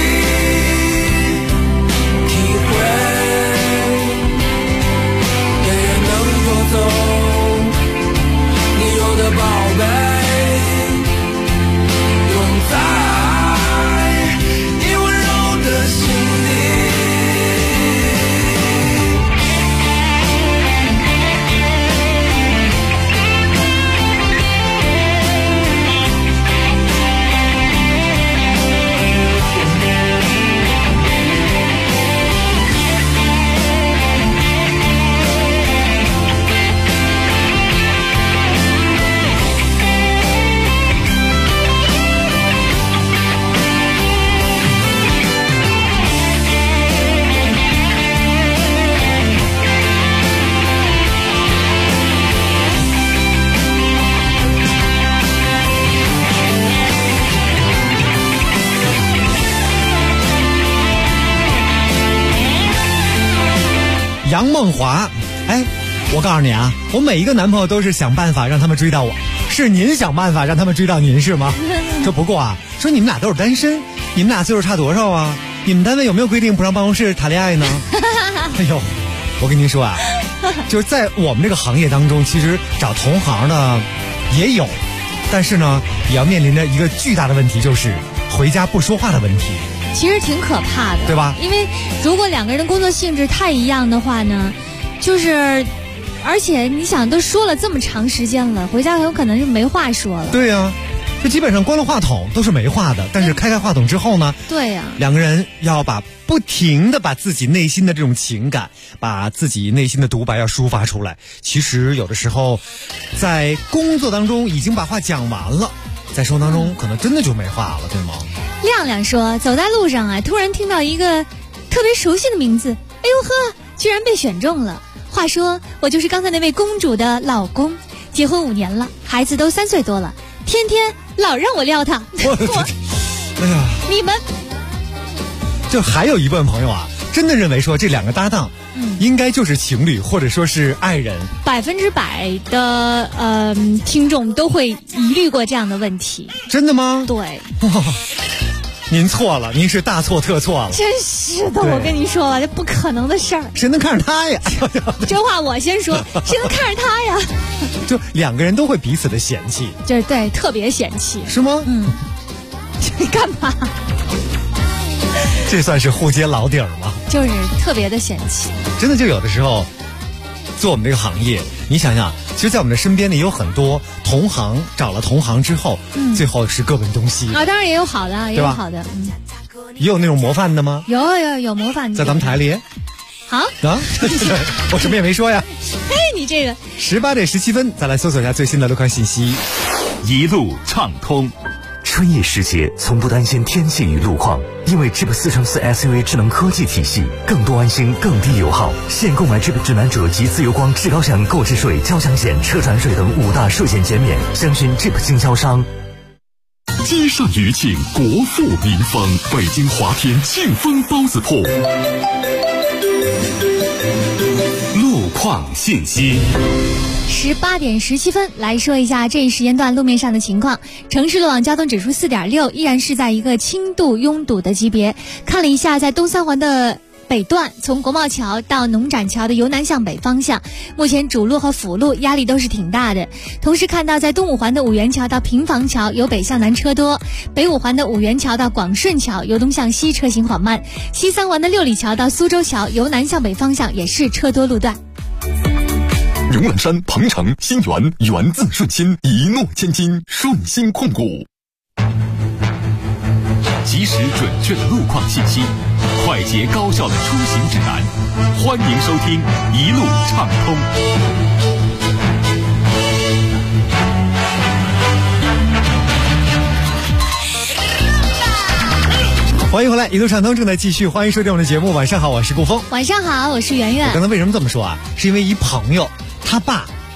体会，没人能夺走你有的宝贝，永在你温柔的心里。 杨梦华，哎，我告诉你啊，我每一个男朋友都是想办法让他们追到我，是您想办法让他们追到您是吗？说不过啊，说你们俩都是单身，你们俩岁数差多少啊？你们单位有没有规定不让办公室谈恋爱呢？哎呦，我跟您说啊，就是在我们这个行业当中，其实找同行的也有，但是呢，也要面临着一个巨大的问题，就是回家不说话的问题。 其实挺可怕的， 对吧？ 因为如果两个人的工作性质太一样的话呢，就是而且你想都说了这么长时间了，回家很有可能就没话说了。 对呀，就基本上关了话筒都是没话的，但是开话筒之后呢， 对呀， 两个人要不停的把自己内心的这种情感，把自己内心的独白要抒发出来。其实有的时候在工作当中已经把话讲完了，在生活当中可能真的就没话了，对吗？ 亮亮说，走在路上啊，突然听到一个特别熟悉的名字，哎呦呵，居然被选中了。话说我就是刚才那位公主的老公，结婚5年了，孩子都3岁多了，天天老让我撩他。 哎呀， 你们就还有一部分朋友啊，真的认为说这两个搭档应该就是情侣或者说是爱人 ，100%的听众都会疑虑过这样的问题。 真的吗？ 对。 您错了，您是大错特错了。 真是的，我跟你说了，这不可能的事儿。 谁能看着他呀？ 这话我先说，谁能看着他呀？ 就两个人都会彼此的嫌弃， 就是对，特别嫌弃。 是吗？ 你干嘛？ 这算是互揭老底儿吗？ 就是特别的嫌弃。 真的，就有的时候做我们这个行业，你想想，其实在我们的身边呢，也有很多同行找了同行之后，最后是各奔东西啊。当然也有好的，也有好的， 也有那种模范的吗？ 有模范的， 在咱们台里。 好啊，我什么也没说呀。 嘿，你这个 18点17分，再来搜索一下最新的路况信息。 一路畅通。 春夜时节，从不担心天气与路况，因为 Jeep 4×4 SUV 智能科技体系，更多安心，更低油耗。现购买 Jeep 智南者及自由光至高享购置税、交强险、车船税等5大税险减免，详询 Jeep 经销商。 积善余庆，国富民丰。北京华天庆丰包子铺。路况信息。 18点17分，来说一下这一时间段路面上的情况。城市路网交通指数4.6，依然是在一个轻度拥堵的级别。看了一下，在东三环的北段，从国贸桥到农展桥的由南向北方向，目前主路和辅路压力都是挺大的。同时看到在东五环的五元桥到平房桥由北向南车多，北五环的五元桥到广顺桥由东向西车行缓慢，西三环的六里桥到苏州桥由南向北方向也是车多路段。 荣览山、鹏城、新源，源自顺心，一诺千金，顺心控股。及时准确的路况信息，快捷高效的出行指南，欢迎收听一路畅通。 欢迎回来，一路畅通正在继续，欢迎收听我们的节目。晚上好，我是顾峰。 晚上好，我是圆圆。 我刚才为什么这么说啊？是因为一朋友他爸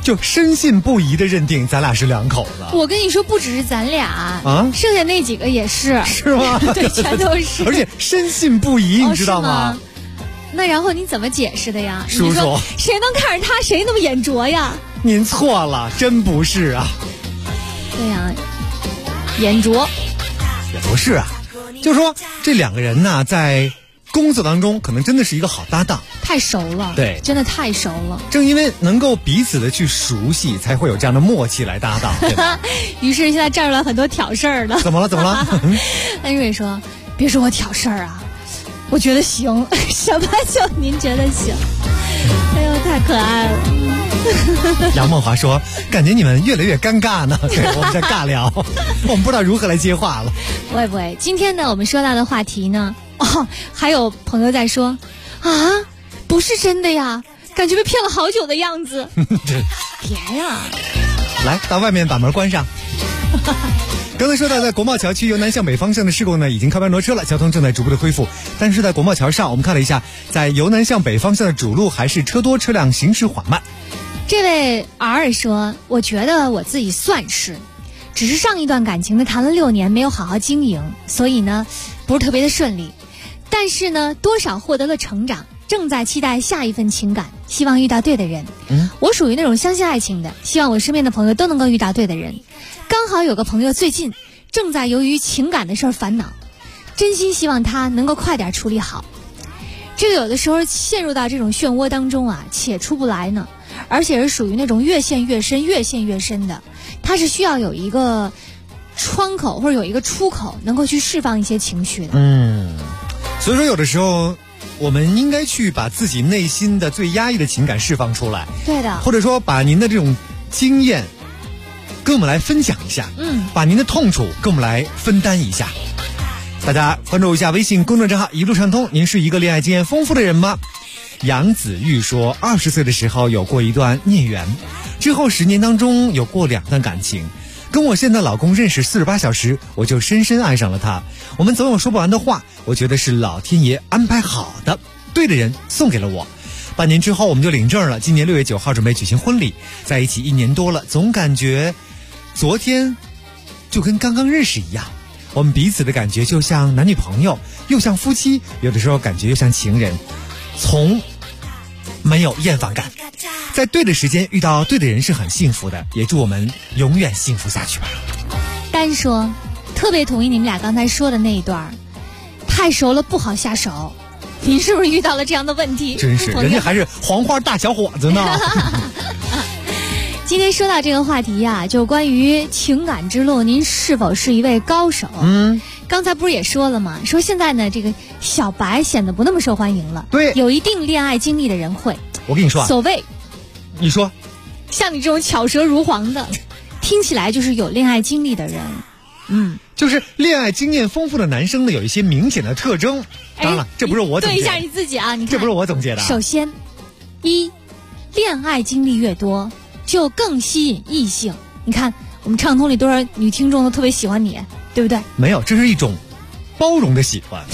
就深信不疑的认定咱俩是两口子。 我跟你说，不只是咱俩啊， 剩下那几个也是。 是吗？ 对，全都是。 而且深信不疑，你知道吗？ 那然后你怎么解释的呀？ 叔叔， 谁能看着他，谁那么眼拙呀？ 您错了，真不是啊。 对呀，眼拙也不是啊，就说这两个人呢，在工作当中可能真的是一个好搭档， 太熟了。 对， 真的太熟了。 正因为能够彼此的去熟悉，才会有这样的默契来搭档，对吧？ 于是现在站出来很多挑事儿的。 怎么了？怎么了？ 安瑞说：“别说我挑事儿啊。”我觉得行，什么叫您觉得行？哎呦，太可爱了。 杨梦华说：“感觉你们越来越尴尬呢。”对，我们在尬聊，我们不知道如何来接话了。 不会不会，今天呢，我们说到的话题呢，还有朋友在说啊，不是真的呀，感觉被骗了好久的样子。别呀， 来到外面把门关上。刚才说到，在国贸桥区由南向北方向的事故呢，已经开班挪车了，交通正在逐步的恢复。但是在国贸桥上，我们看了一下，在由南向北方向的主路还是车多，车辆行驶缓慢。 这位 R 说：“我觉得我自己算是，只是上一段感情呢谈了6年，没有好好经营，所以呢不是特别的顺利。但是呢，多少获得了成长，正在期待下一份情感，希望遇到对的人。我属于那种相信爱情的，希望我身边的朋友都能够遇到对的人。刚好有个朋友最近正在由于情感的事儿烦恼，真心希望他能够快点处理好。这个有的时候陷入到这种漩涡当中啊，且出不来呢，而且是属于那种越陷越深、越陷越深的，它是需要有一个窗口或者有一个出口，能够去释放一些情绪的。 所以说有的时候我们应该去把自己内心的最压抑的情感释放出来。 对的。 或者说把您的这种经验跟我们来分享一下，把您的痛楚跟我们来分担一下。大家关注一下微信公众账号一路畅通。您是一个恋爱经验丰富的人吗？杨子玉说，20岁的时候有过一段孽缘，之后10年当中有过2段感情，跟我现在老公认识48小时，我就深深爱上了他。我们总有说不完的话，我觉得是老天爷安排好的，对的人送给了我。半年之后我们就领证了，今年6月9号准备举行婚礼，在一起1年多了，总感觉昨天就跟刚刚认识一样。我们彼此的感觉就像男女朋友，又像夫妻，有的时候感觉又像情人，从没有厌烦感。在对的时间遇到对的人是很幸福的，也祝我们永远幸福下去吧。 单说特别同意你们俩刚才说的那一段，太熟了不好下手。您是不是遇到了这样的问题？ 真是，人家还是黄花大小伙子呢。 今天说到这个话题呀，就关于情感之路，您是否是一位高手？刚才不是也说了吗？说现在呢，这个小白显得不那么受欢迎了。 对， 有一定恋爱经历的人会。 我跟你说， 所谓， 你说， 像你这种巧舌如簧的，听起来就是有恋爱经历的人。 就是恋爱经验丰富的男生呢，有一些明显的特征。当然了，这不是我总结的。 对一下你自己啊，你看， 这不是我总结的。 首先，恋爱经历越多，就更吸引异性。你看，我们畅通里多少女听众都特别喜欢你，对不对？ 没有，这是一种包容的喜欢。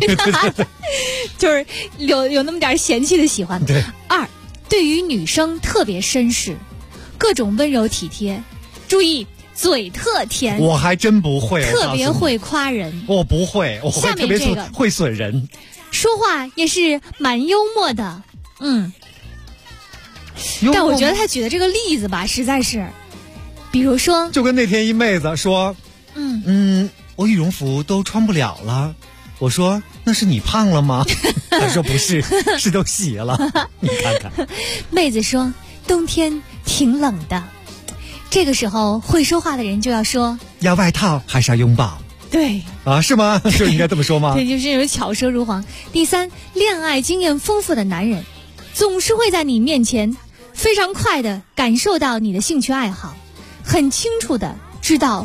就是有那么点嫌弃的喜欢。 对。 2，对于女生特别绅士，各种温柔体贴，注意嘴特甜。 我还真不会， 特别会夸人。 我不会，我会特别会损人。 说话也是蛮幽默的。但我觉得他举的这个例子吧，实在是，比如说， 就跟那天一妹子说，我羽绒服都穿不了了。我说那是你胖了吗？她说不是，是都洗了。你看看。 妹子说冬天挺冷的，这个时候会说话的人就要说要外套还是要拥抱？ 对啊，是吗？就应该这么说吗？ 对，就是有巧舌如簧。第3，恋爱经验丰富的男人总是会在你面前非常快的感受到你的兴趣爱好，很清楚的知道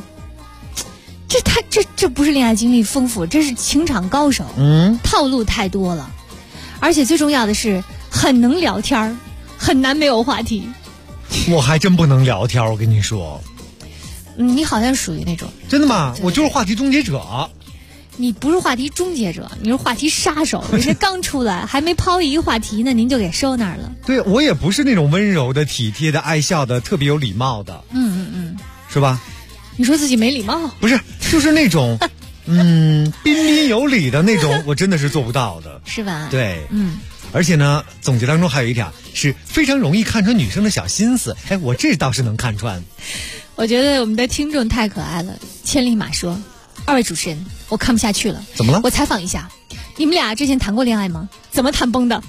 这不是恋爱经历丰富，这是情场高手。套路太多了，而且最重要的是很能聊天，很难没有话题。 我还真不能聊天，我跟你说。 你好像属于那种。 真的吗？我就是话题终结者。 你不是话题终结者，你是话题杀手。人家刚出来，还没抛一个话题呢，您就给收那儿了。 对，我也不是那种温柔的、体贴的、爱笑的、特别有礼貌的。是吧？ 你说自己没礼貌？ 不是，就是那种，彬彬有礼的那种，我真的是做不到的， 是吧？ 对，而且呢，总结当中还有一条是非常容易看穿女生的小心思。哎，我这倒是能看穿。 我觉得我们的听众太可爱了，千里马说：“二位主持人，我看不下去了。 怎么了？ 我采访一下，你们俩之前谈过恋爱吗？怎么谈崩的？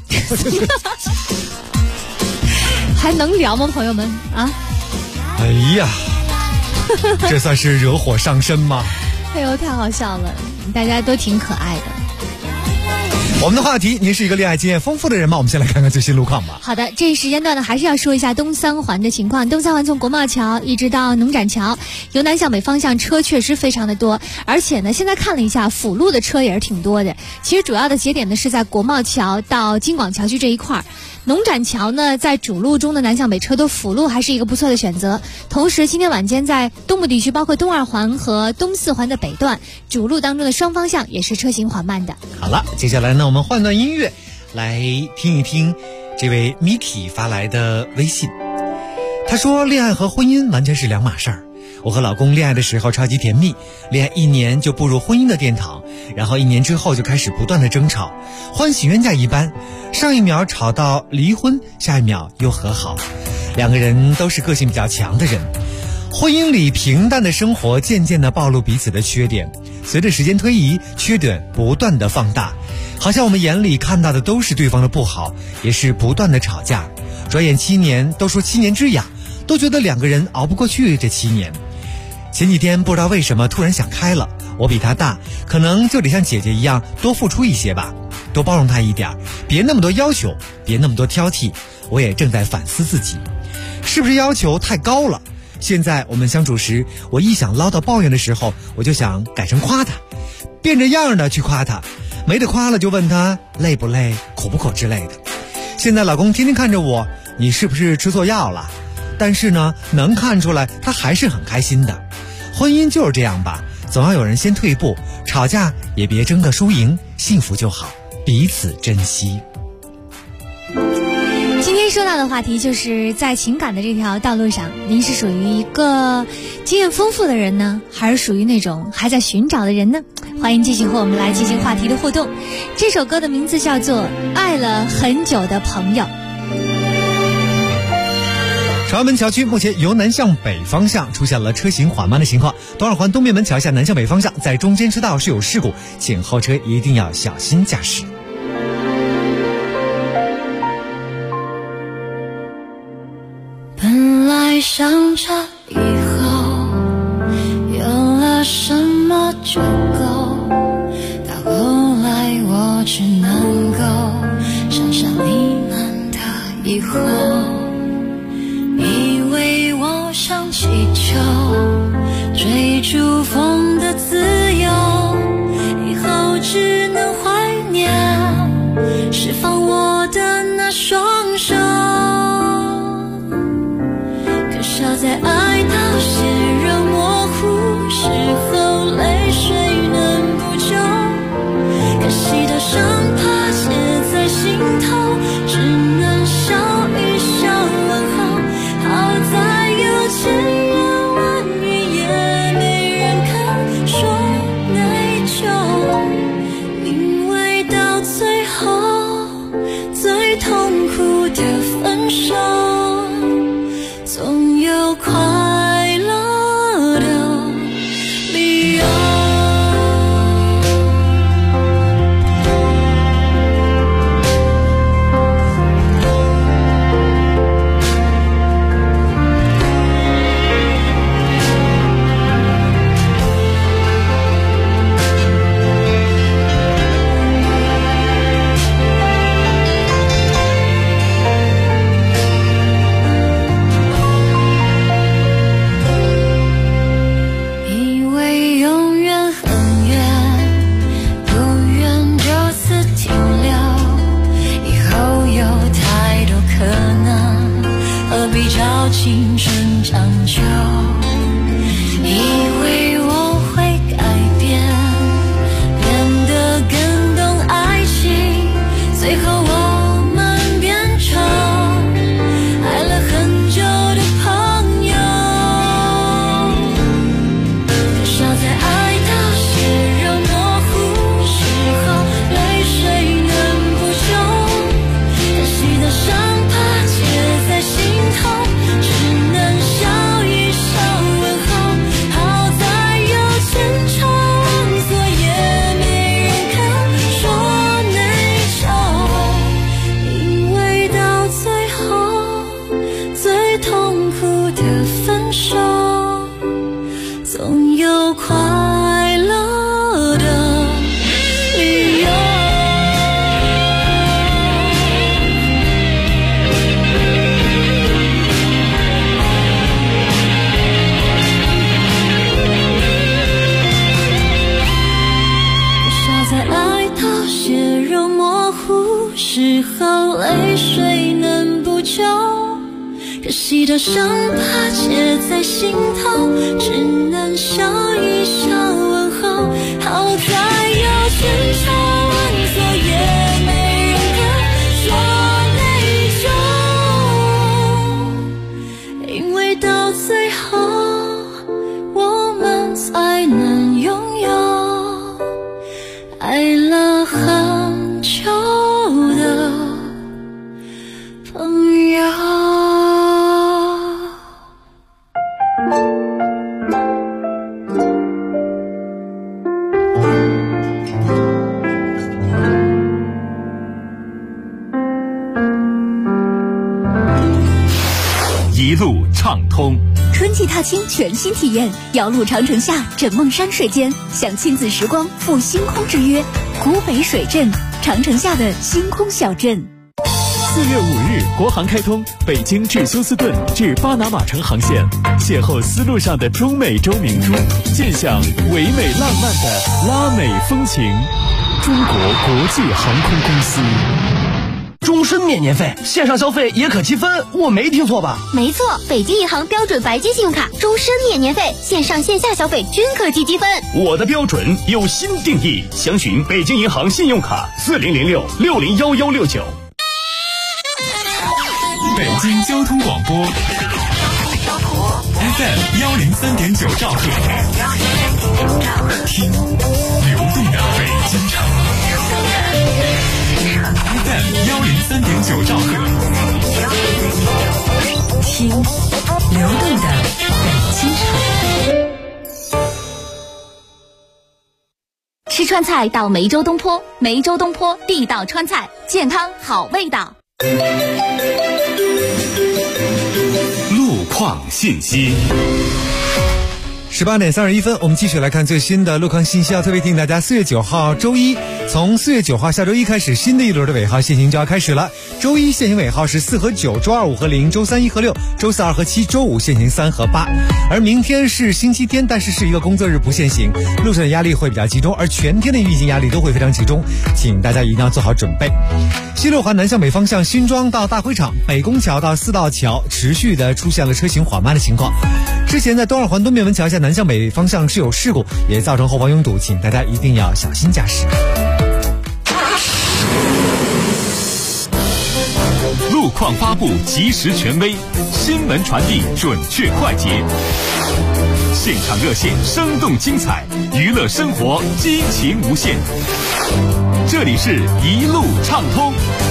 还能聊吗，朋友们啊？ 哎呀，这算是惹火上身吗？ 哎呦，太好笑了，大家都挺可爱的。 我们的话题，您是一个恋爱经验丰富的人吗？我们先来看看最新路况吧。 好的，这一时间段呢，还是要说一下东三环的情况。东三环从国贸桥一直到农展桥，由南向北方向车确实非常的多，而且呢，现在看了一下辅路的车也是挺多的。其实主要的节点呢是在国贸桥到京广桥区这一块儿。农展桥呢，在主路中的南向北车多，辅路还是一个不错的选择。同时，今天晚间在东部地区，包括东二环和东四环的北段，主路当中的双方向也是车行缓慢的。 好了，接下来呢，我们换段音乐，来听一听这位 Miki 发来的微信。他说，恋爱和婚姻完全是两码事儿。我和老公恋爱的时候超级甜蜜，恋爱1年就步入婚姻的殿堂，然后1年之后就开始不断的争吵，欢喜冤家一般，上一秒吵到离婚，下一秒又和好。两个人都是个性比较强的人，婚姻里平淡的生活渐渐地暴露彼此的缺点，随着时间推移，缺点不断的放大，好像我们眼里看到的都是对方的不好，也是不断的吵架。转眼7年，都说7年之痒，都觉得两个人熬不过去这7年。前几天不知道为什么突然想开了，我比他大，可能就得像姐姐一样多付出一些吧，多包容他一点，别那么多要求，别那么多挑剔。我也正在反思自己，是不是要求太高了？现在我们相处时，我一想唠叨抱怨的时候，我就想改成夸他，变着样的去夸他，没得夸了就问他累不累、苦不苦之类的。现在老公天天看着我，你是不是吃错药了？但是呢，能看出来他还是很开心的。婚姻就是这样吧，总要有人先退步，吵架也别争个输赢，幸福就好，彼此珍惜。 今天说到的话题就是在情感的这条道路上，您是属于一个经验丰富的人呢，还是属于那种还在寻找的人呢？欢迎继续和我们来进行话题的互动。这首歌的名字叫做《爱了很久的朋友》。 朝阳门桥区目前由南向北方向出现了车行缓慢的情况，东二环东面门桥下南向北方向在中间车道是有事故，请后车一定要小心驾驶。 本来想着以后有了什么就够，到后来我只能够想象你们的以后，以为我像气球追逐风的自由，以后只能怀念释放我的那双手，可笑在爱到血肉模糊时候，泪水能补救，可惜的伤疤结在心头，只能笑一笑问候，好在有千言万语也没人肯说内疚，因为到最后最痛苦的分手，总有快乐的理由。以为永远很远，不愿就此停留，以后有太多可能，何必找青春将就，以为我会改变， 手，总有快乐的理由。傻在爱到血肉模糊时候，泪水能补救，可惜的伤疤结在心头，只能笑一笑问候。好在有千差万错，也没人跟说内疚，因为到最后我们才能拥有爱了很久的朋友。 一路畅通， 春季踏青全新体验，遥路长城下，枕梦山水间，享亲子时光，赴星空之约。古北水镇，长城下的星空小镇。 4月5日，国航开通北京至休斯顿至巴拿马城航线，邂逅丝路上的中美洲明珠，尽享唯美浪漫的拉美风情。中国国际航空公司。 终身免年费，线上消费也可积分，我没听错吧？ 没错，北京银行标准白金信用卡终身免年费，线上线下消费均可积积分。 我的标准有新定义，详询北京银行信用卡4006601169。 北京交通广播 FM 103.9兆赫，听流动的北京城。FM 103.9兆赫， 听流动的北京城。 吃川菜到梅州东坡，梅州东坡地道川菜，健康好味道。 路况信息。 18点31分，我们继续来看最新的路况信息。要特别提醒大家，4月9号周一，从4月9号下周一开始，新的一轮的尾号限行就要开始了。周一限行尾号是4和9，周2、5和0，周3、1和6，周4、2和7，周5限行3和8。而明天是星期天，但是是一个工作日，不限行，路上的压力会比较集中，而全天的运行压力都会非常集中，请大家一定要做好准备。西六环南向北方向，新庄到大会场、北宫桥到四道桥持续的出现了车行缓慢的情况。之前在东二环东面门桥下南向北方向是有事故，也造成后方拥堵，请大家一定要小心驾驶。 路况发布及时权威，新闻传递准确快捷，现场热线生动精彩，娱乐生活激情无限。这里是一路畅通。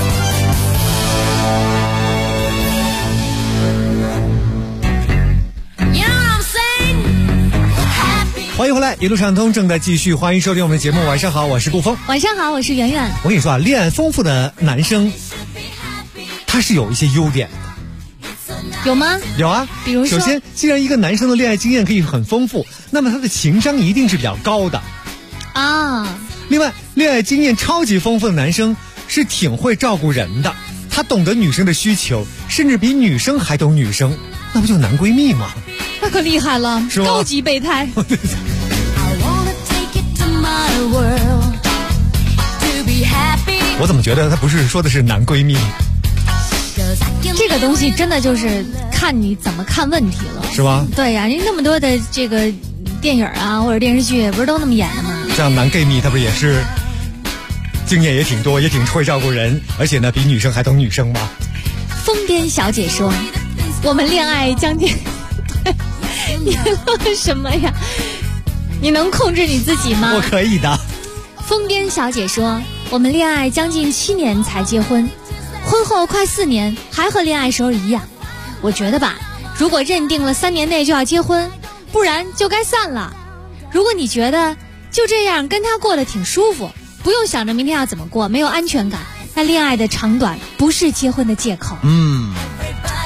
欢迎回来，一路畅通正在继续，欢迎收听我们的节目。晚上好，我是顾峰。 晚上好，我是圆圆。 我跟你说啊，恋爱丰富的男生，他是有一些优点的。 有吗？ 有啊， 比如说， 首先，既然一个男生的恋爱经验可以很丰富，那么他的情商一定是比较高的啊。 另外，恋爱经验超级丰富的男生是挺会照顾人的，他懂得女生的需求，甚至比女生还懂女生，那不就男闺蜜吗？ 那可厉害了， 是吧？ 高级备胎。 我怎么觉得他不是说的是男闺蜜？ 这个东西真的就是看你怎么看问题了， 是吧？ 对呀，人那么多的这个电影啊或者电视剧，不是都那么演的吗？ 这样男闺蜜他不是也是经验也挺多，也挺会照顾人，而且呢比女生还懂女生吗？ 疯癫小姐说，我们恋爱将近你乐什么呀？你能控制你自己吗？ 我可以的。 疯癫小姐说，我们恋爱将近7年才结婚，婚后快4年还和恋爱时候一样。我觉得吧，如果认定了3年内就要结婚，不然就该散了。如果你觉得就这样跟他过得挺舒服，不用想着明天要怎么过，没有安全感，那恋爱的长短不是结婚的借口。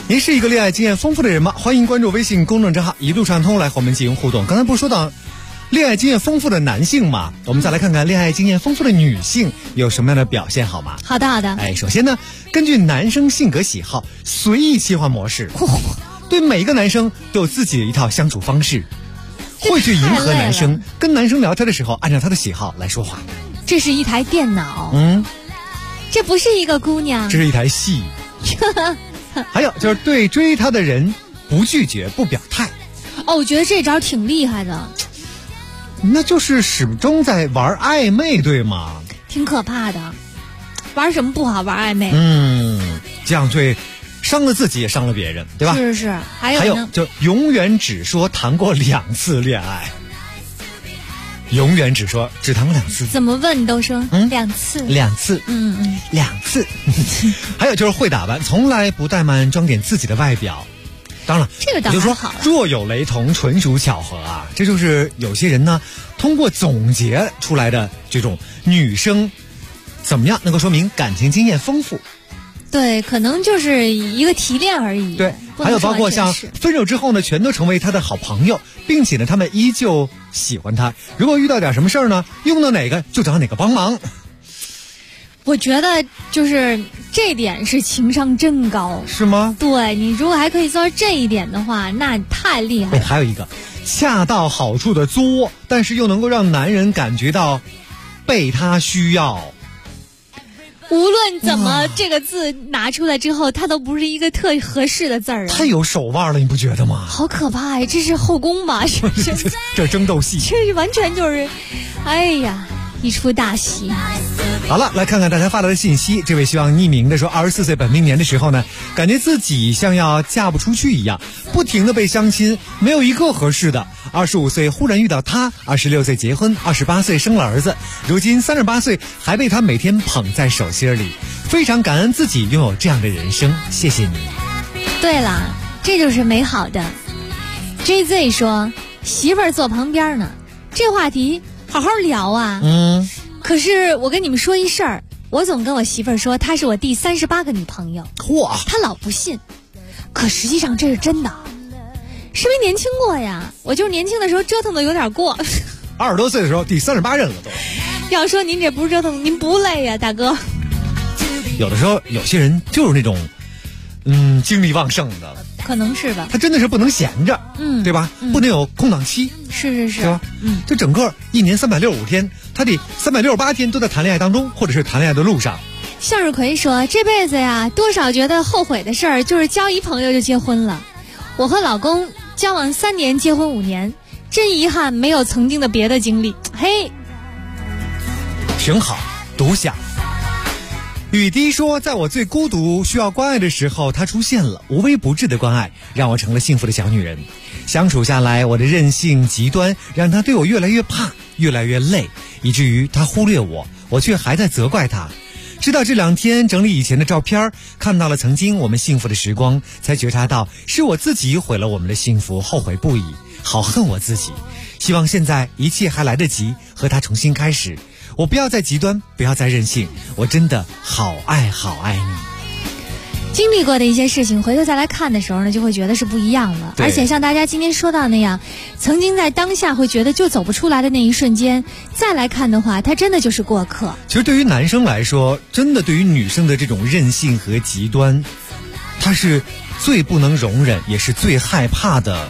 您是一个恋爱经验丰富的人吗？欢迎关注微信公众账号一路畅通来和我们进行互动。刚才不是说到恋爱经验丰富的男性嘛，我们再来看看恋爱经验丰富的女性有什么样的表现好吗？ 好的好的。 首先呢，根据男生性格喜好随意切换模式，对每一个男生都有自己的一套相处方式，会去迎合男生，跟男生聊天的时候按照他的喜好来说话。 这是一台电脑，这不是一个姑娘， 这是一台戏。还有就是对追他的人不拒绝不表态。 我觉得这招挺厉害的。 那就是始终在玩暧昧，对吗？ 挺可怕的。玩什么不好？玩暧昧。 这样对伤了自己也伤了别人，对吧？ 是。还有就永远只说谈过2次恋爱，永远只谈过2次。 怎么问都说2次。 2次。2次。还有就是会打扮，从来不怠慢装点自己的外表。当然， 这个当然好了。 若有雷同，纯属巧合啊！这就是有些人呢，通过总结出来的这种女生怎么样能够说明感情经验丰富。 对，可能就是一个提炼而已。 对，还有包括像分手之后呢，全都成为他的好朋友，并且呢，他们依旧喜欢他。如果遇到点什么事儿呢，用到哪个就找哪个帮忙。 我觉得就是这点是情商真高。 是吗？ 对，你如果还可以做到这一点的话，那太厉害了。 还有一个恰到好处的作，但是又能够让男人感觉到被他需要。 无论怎么这个字拿出来之后，它都不是一个特合适的字儿。 太有手腕了，你不觉得吗？ 好可怕呀！这是后宫吧？是不是？ 这争斗戏， 这是完全就是，哎呀，一出大戏。 好了，来看看大家发来的信息。这位希望匿名的说，24岁本命年的时候呢，感觉自己像要嫁不出去一样，不停的被相亲，没有一个合适的。25岁忽然遇到他，26岁结婚，28岁生了儿子，如今38岁还被他每天捧在手心里，非常感恩自己拥有这样的人生，谢谢你。 对了，这就是美好的。JZ 说，媳妇儿坐旁边呢，这话题好好聊啊。可是我跟你们说一事儿，我总跟我媳妇儿说她是我第38个女朋友，她老不信，可实际上这是真的，是没年轻过呀。我就是年轻的时候折腾的有点过 ，20多岁的时候第38任了都。 要说您这不是折腾，您不累呀，大哥？ 有的时候有些人就是那种精力旺盛的， 可能是吧。 他真的是不能闲着，对吧？不能有空档期， 是， 对吧？就整个一年365天，他得368天都在谈恋爱当中，或者是谈恋爱的路上。 向日葵说，这辈子呀，多少觉得后悔的事儿，就是交一朋友就结婚了。我和老公交往3年，结婚5年，真遗憾没有曾经的别的经历。嘿， 挺好，独享。雨滴说，在我最孤独需要关爱的时候，他出现了，无微不至的关爱让我成了幸福的小女人。相处下来，我的任性极端让他对我越来越怕，越来越累，以至于他忽略我，我却还在责怪他。直到这2天整理以前的照片，看到了曾经我们幸福的时光，才觉察到是我自己毁了我们的幸福，后悔不已，好恨我自己。希望现在一切还来得及，和他重新开始。我不要再极端，不要再任性，我真的好爱好爱你。 经历过的一些事情，回头再来看的时候呢，就会觉得是不一样了。而且像大家今天说到那样，曾经在当下会觉得就走不出来的那一瞬间，再来看的话，它真的就是过客。 其实对于男生来说，真的对于女生的这种任性和极端，它是最不能容忍，也是最害怕的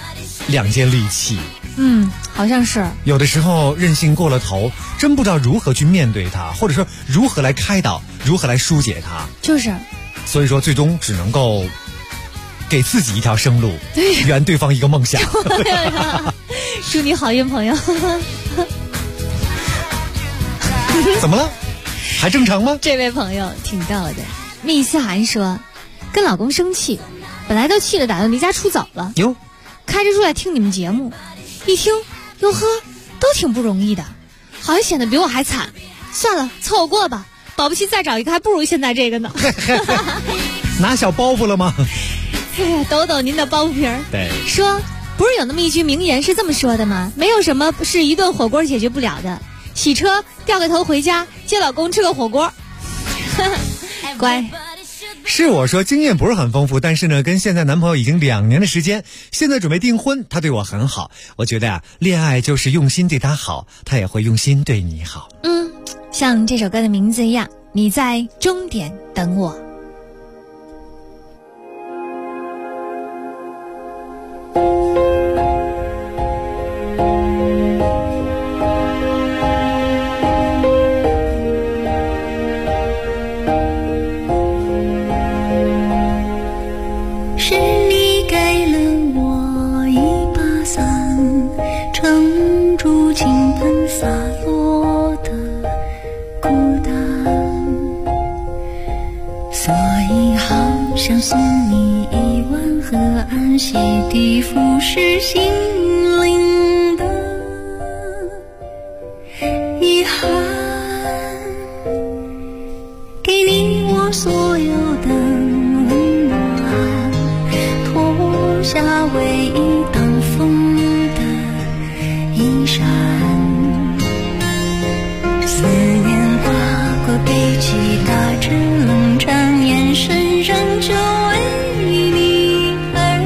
2件利器。 好像是有的时候任性过了头，真不知道如何去面对它，或者说如何来开导，如何来疏解它。 就是所以说最终只能够给自己一条生路，圆对方一个梦想。 祝你好运，朋友。 怎么了？还正常吗？ 这位朋友挺逗的。密思涵说，跟老公生气，本来都气得打算离家出走了，开车出来听你们节目，一听哟呵，都挺不容易的，好像显得比我还惨。算了，凑合过吧，保不齐再找一个还不如现在这个呢。 拿小包袱了吗？ 抖抖您的包袱皮儿。 对， 说不是有那么一句名言是这么说的吗？没有什么是一顿火锅解决不了的。洗车掉个头回家接老公吃个火锅。乖， 是我说经验不是很丰富，但是呢，跟现在男朋友已经2年的时间，现在准备订婚，他对我很好。我觉得啊，恋爱就是用心对他好，他也会用心对你好。 像这首歌的名字一样，你在终点等我。 想送你1碗河岸洗涤腐蚀心灵的遗憾，给你我所有的温暖，脱下唯一挡风的衣衫，思念划过背脊，打着冷战，眼神仍旧为你而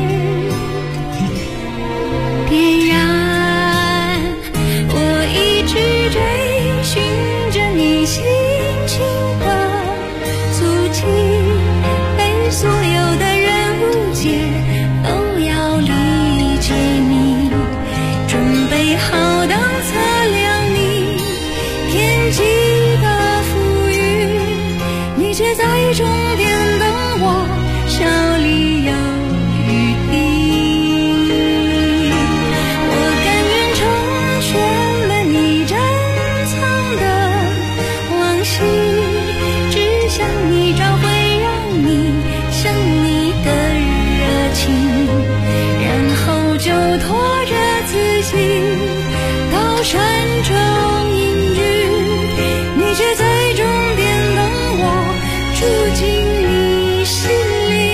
点燃。我一直追寻着你轻轻的足迹，被所有的人误解，都要理解你，准备好当测量你天际的浮云，你却在终点等我，笑里有余地。我甘愿成全了你珍藏的往昔，只想你找回让你想你的热情，然后就拖着自己到山中隐居，你却在终点等我，住进你心里。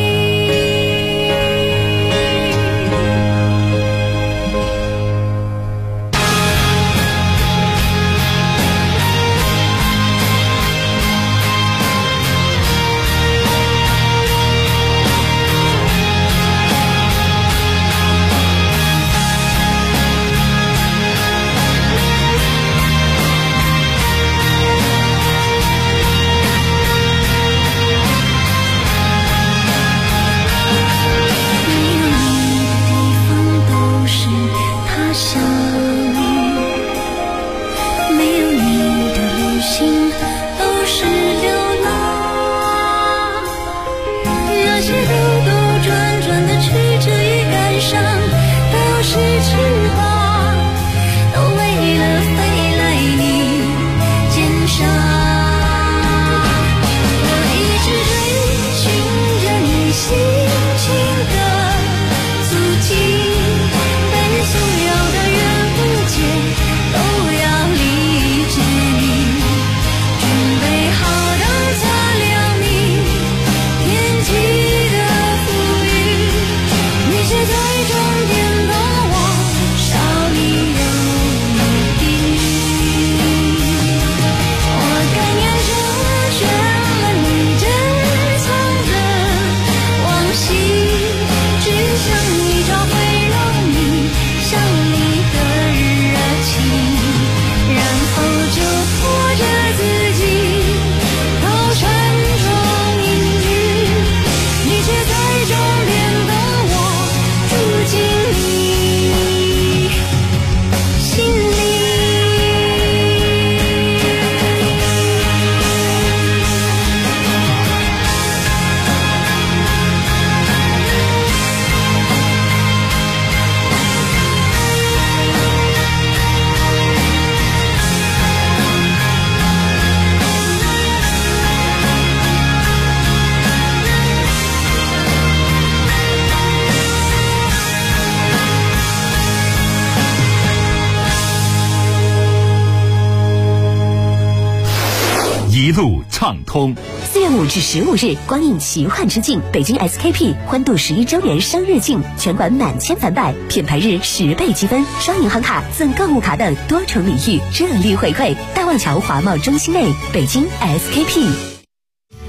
一路畅通。 4月5至15日，光影奇幻之境北京 SKP 欢度11周年生日庆，全馆满千返百，品牌日10倍积分，刷银行卡赠购物卡等多重礼遇，热力回馈。大望桥华贸中心内，北京 SKP。 运动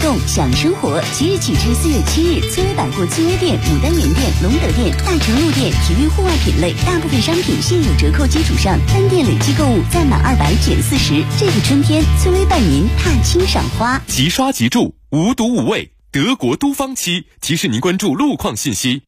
动享生活。即日起至4月7日，崔伟百货金威店、牡丹园店、隆德店、大成路店体育户外品类大部分商品现有折扣基础上，单店累计购物再满200减40。这个春天，崔威伴您踏青赏花， 即刷即住，无毒无味。德国都芳漆提示您关注路况信息。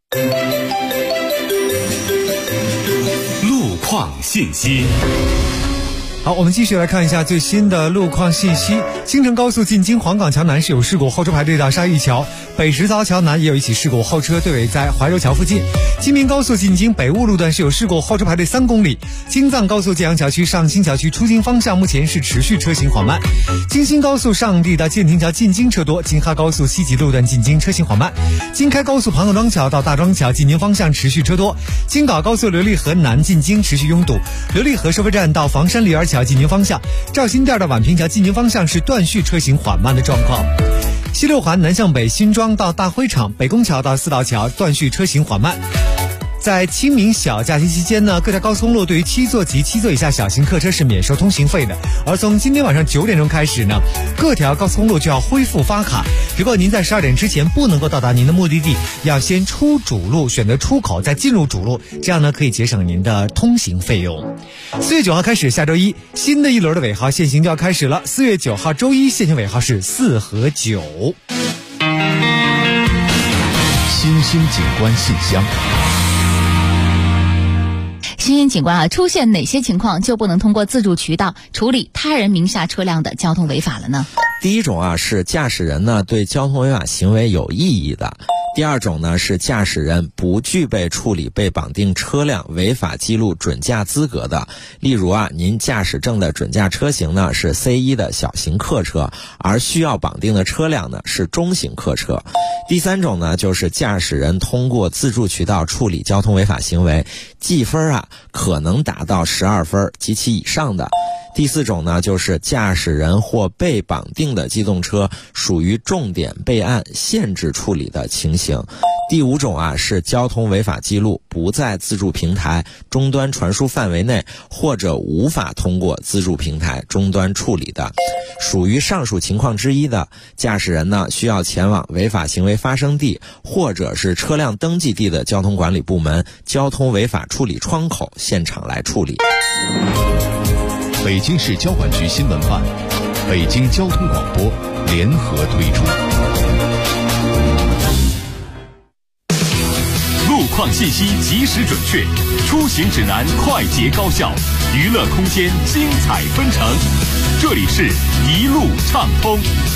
路况信息。 好，我们继续来看一下最新的路况信息。京承高速进京黄岗桥南是有事故，后车排队到鲨鱼桥；北石槽桥南也有一起事故，后车队尾在怀柔桥附近。京明高速进京北雾路段是有事故，后车排队3公里。京藏高速建阳桥区上新桥区出京方向目前是持续车行缓慢。京新高速上地到建亭桥进京车多，京哈高速西吉路段进京车行缓慢。京开高速庞各庄桥到大庄桥进京方向持续车多。京港高速琉璃河南进京持续拥堵，琉璃河收费站到房山梨园桥进京方向，肇兴店到宛平桥进京方向是断续车行缓慢的状况。西六环南向北新庄到大辉场、北宫桥到四道桥断续车行缓慢。在清明小假期期间呢，各条高速公路对于7座及7座以下小型客车是免收通行费的。而从今天晚上9点钟开始呢，各条高速公路就要恢复发卡。如果您在12点之前不能够到达您的目的地，要先出主路，选择出口再进入主路，这样呢可以节省您的通行费用。4月9号开始，下周一新的一轮的尾号限行就要开始了。4月9号周一限行尾号是4和9。 新兴景观信箱。 新兴景观啊，出现哪些情况就不能通过自助渠道处理他人名下车辆的交通违法了呢？ 第一种啊，是驾驶人呢对交通违法行为有异议的。第二种呢，是驾驶人不具备处理被绑定车辆违法记录准驾资格的。例如啊，您驾驶证的准驾车型呢是 C1 的小型客车，而需要绑定的车辆呢是中型客车。第三种呢，就是驾驶人通过自助渠道处理交通违法行为，记分啊可能达到12分及其以上的。第四种呢，就是驾驶人或被绑定的机动车属于重点备案限制处理的情形。第五种啊，是交通违法记录不在自助平台终端传输范围内，或者无法通过自助平台终端处理的。属于上述情况之一的，驾驶人呢需要前往违法行为发生地或者是车辆登记地的交通管理部门交通违法处理窗口现场来处理。 北京市交管局新闻办、北京交通广播联合推出。 路况信息及时准确，出行指南快捷高效，娱乐空间精彩纷呈。这里是一路畅通。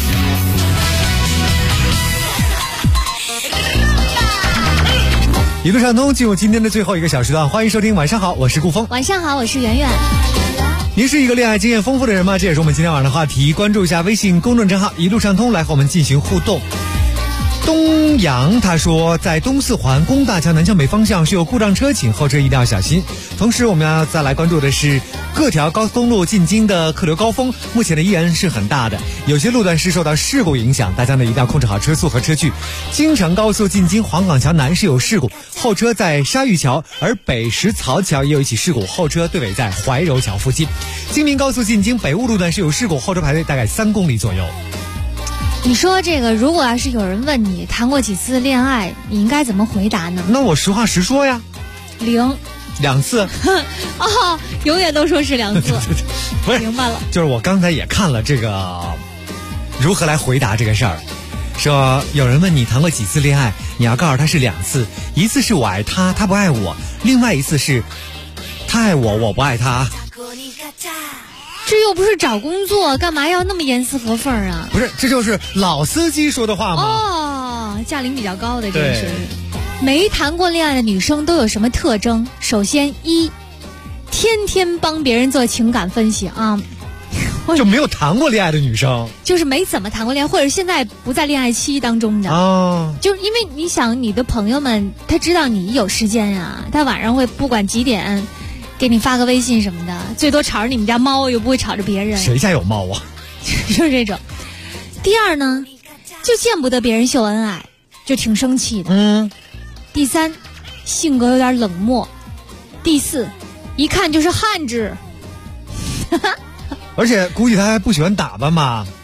一路畅通进入今天的最后一个小时段，欢迎收听。晚上好，我是顾峰。 晚上好，我是圆圆。 您是一个恋爱经验丰富的人吗？这也是我们今天晚上的话题。关注一下微信公众账号一路畅通，来和我们进行互动。东阳他说，在东四环工大桥南向北方向是有故障车，请后车一定要小心。同时我们要再来关注的是各条高速公路进京的客流高峰，目前呢依然是很大的，有些路段是受到事故影响，大家呢一定要控制好车速和车距。京承高速进京黄岗桥南是有事故，后车在鲨鱼桥，而北石槽桥也有一起事故，后车队尾在怀柔桥附近。京明高速进京北雾路段是有事故，后车排队大概3公里左右。 你说这个，如果要是有人问你谈过几次恋爱，你应该怎么回答呢？ 那我实话实说呀 ，0。 2次。 哦，永远都说是2次。 不是， 明白了。 就是我刚才也看了这个如何来回答这个事儿，说有人问你谈过几次恋爱，你要告诉他是2次，一次是我爱他，他不爱我，另外一次是他爱我，我不爱他。 这又不是找工作，干嘛要那么严丝合缝啊？ 不是，这就是老司机说的话吗？ 哦，驾龄比较高的这个是。没谈过恋爱的女生都有什么特征？首先1，天天帮别人做情感分析啊。 就没有谈过恋爱的女生， 就是没怎么谈过恋爱，或者现在不在恋爱期当中的哦。 就是因为你想，你的朋友们他知道你有时间呀，他晚上会不管几点给你发个微信什么的，最多吵着你们家猫，又不会吵着别人。 谁家有猫啊？ 就是这种。第2呢，就见不得别人秀恩爱，就挺生气的。第3，性格有点冷漠。第4，一看就是汉子。 而且估计他还不喜欢打扮嘛。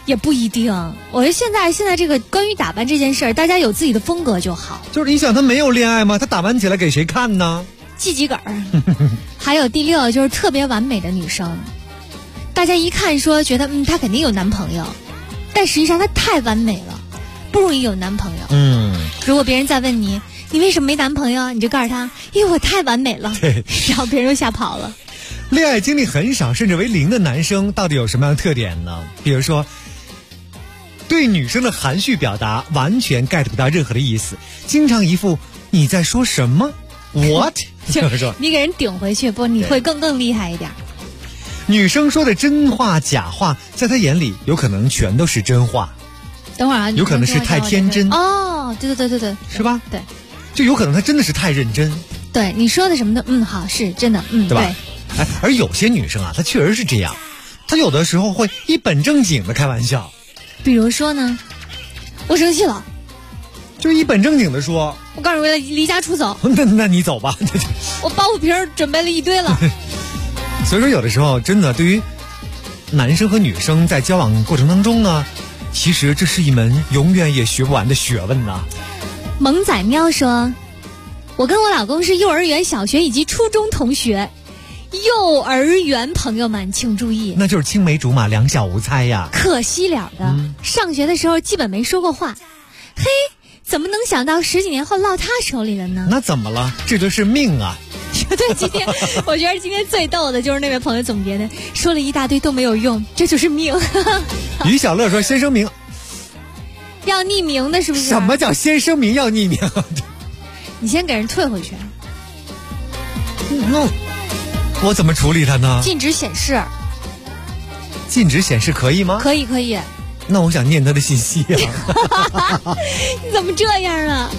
也不一定，我觉得现在这个关于打扮这件事儿，大家有自己的风格就好。 就是你想，他没有恋爱吗？他打扮起来给谁看呢？ 系几梗儿。还有第6，就是特别完美的女生，大家一看说觉得她肯定有男朋友，但实际上她太完美了，不容易有男朋友。如果别人再问你为什么没男朋友，你就告诉他，因为我太完美了。 对， 然后别人就吓跑了。 恋爱经历很少甚至为零的男生到底有什么样的特点呢？比如说，对女生的含蓄表达完全 get 不到任何的意思，经常一副你在说什么 what 就你给人顶回去，不，你会更厉害一点。 女生说的真话假话，在她眼里有可能全都是真话。 等会儿啊， 有可能是太天真。 哦，对， 是吧？ 对， 就有可能她真的是太认真。 对，你说的什么的，好，是真的， 对吧？而有些女生啊，她确实是这样，她有的时候会一本正经的开玩笑。 比如说呢，我生气了， 就一本正经的说， 我告诉你，离家出走。 那你走吧。 我包袱皮准备了一堆了。 所以说，有的时候真的对于男生和女生在交往过程当中呢，其实这是一门永远也学不完的学问呐。 萌仔喵说，我跟我老公是幼儿园、小学以及初中同学。幼儿园朋友们请注意， 那就是青梅竹马，两小无猜呀。 可惜了的，上学的时候基本没说过话。嘿，怎么能想到10几年后落他手里了呢？ 那怎么了？这就是命啊。 对，我觉得今天最逗的就是那位朋友总结的，说了一大堆都没有用，这就是命。 于小乐说，先声明要匿名的是不是？ 什么叫先声明要匿名？ 你先给人退回去。 我怎么处理它呢？ 禁止显示。 禁止显示可以吗？ 可以。 那我想念他的信息啊。 你怎么这样啊？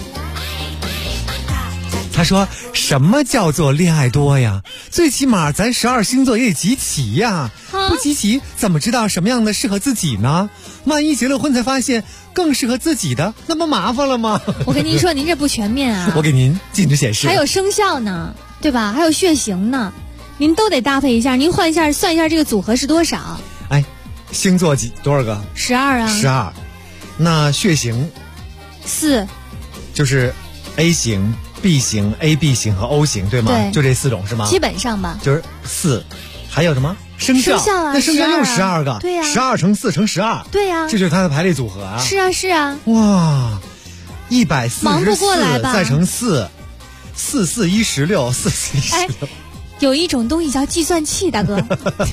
他说，什么叫做恋爱多呀？最起码咱12星座也得集齐呀。不集齐怎么知道什么样的适合自己呢？万一结了婚才发现更适合自己的，那不麻烦了吗？ 我跟您说，您这不全面啊。 我给您禁止显示。 还有生肖呢，对吧？还有血型呢，您都得搭配一下。您换一下，算一下这个组合是多少？ 哎，星座多少个 ？12啊。 12。那血型 4， 就是 A 型、B 型、AB 型和 O 型，对吗？ 对， 就这4种是吗？ 基本上吧。 就是4，还有什么？生肖啊， 那生肖又12个， 对呀 ，12乘4乘12， 对呀， 这就是它的排列组合啊。 是啊。 哇，144 忙不过来吧？ 再乘4，4 4 1 16，4 4 1 16。 有一种东西叫计算器，大哥。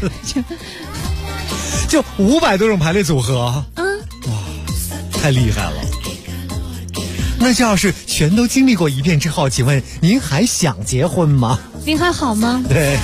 就500多种排列组合。哇，太厉害了。那这要是全都经历过一遍之后，请问您还想结婚吗？ 您还好吗？ 对。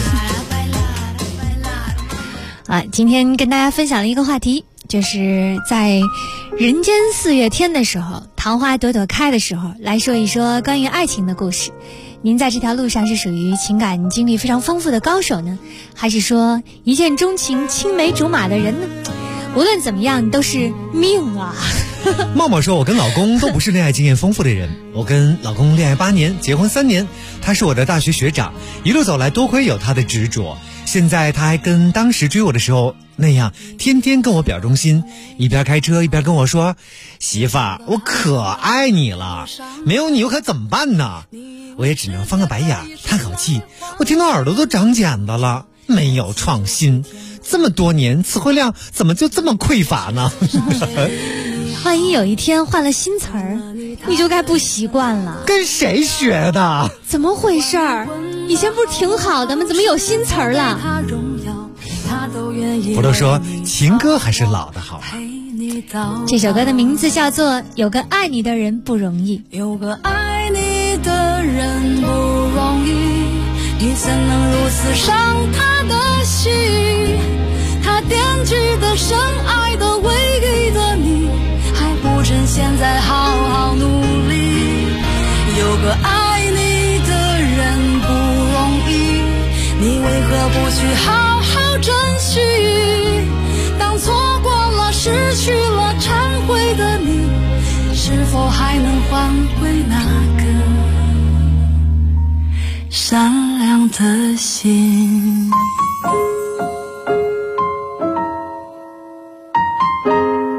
今天跟大家分享了一个话题，就是在人间4月天的时候，桃花朵朵开的时候，来说一说关于爱情的故事。您在这条路上是属于情感经历非常丰富的高手呢，还是说一见钟情、青梅竹马的人呢？无论怎么样，都是命啊。 茂茂说，我跟老公都不是恋爱经验丰富的人，我跟老公恋爱8年，结婚3年，他是我的大学学长，一路走来多亏有他的执着。现在他还跟当时追我的时候那样，天天跟我表忠心，一边开车一边跟我说，媳妇儿，我可爱你了，没有你我可怎么办呢？我也只能翻个白眼，叹口气，我听到耳朵都长茧子了。没有创新，这么多年词汇量怎么就这么匮乏呢？ 万一有一天换了新词儿，你就该不习惯了。 跟谁学的？ 怎么回事儿？以前不是挺好的吗？怎么有新词儿了？ 我都说情歌还是老的好。 这首歌的名字叫做《有个爱你的人不容易》。 有个爱你的人不容易，你怎能如此伤他的心？他惦记的、深爱的、唯一的你，还不趁现在好好努力。有个爱你的人不容易，你为何不去好好珍惜？当错过了、失去了、忏悔的你，是否还能换回那个善良的心？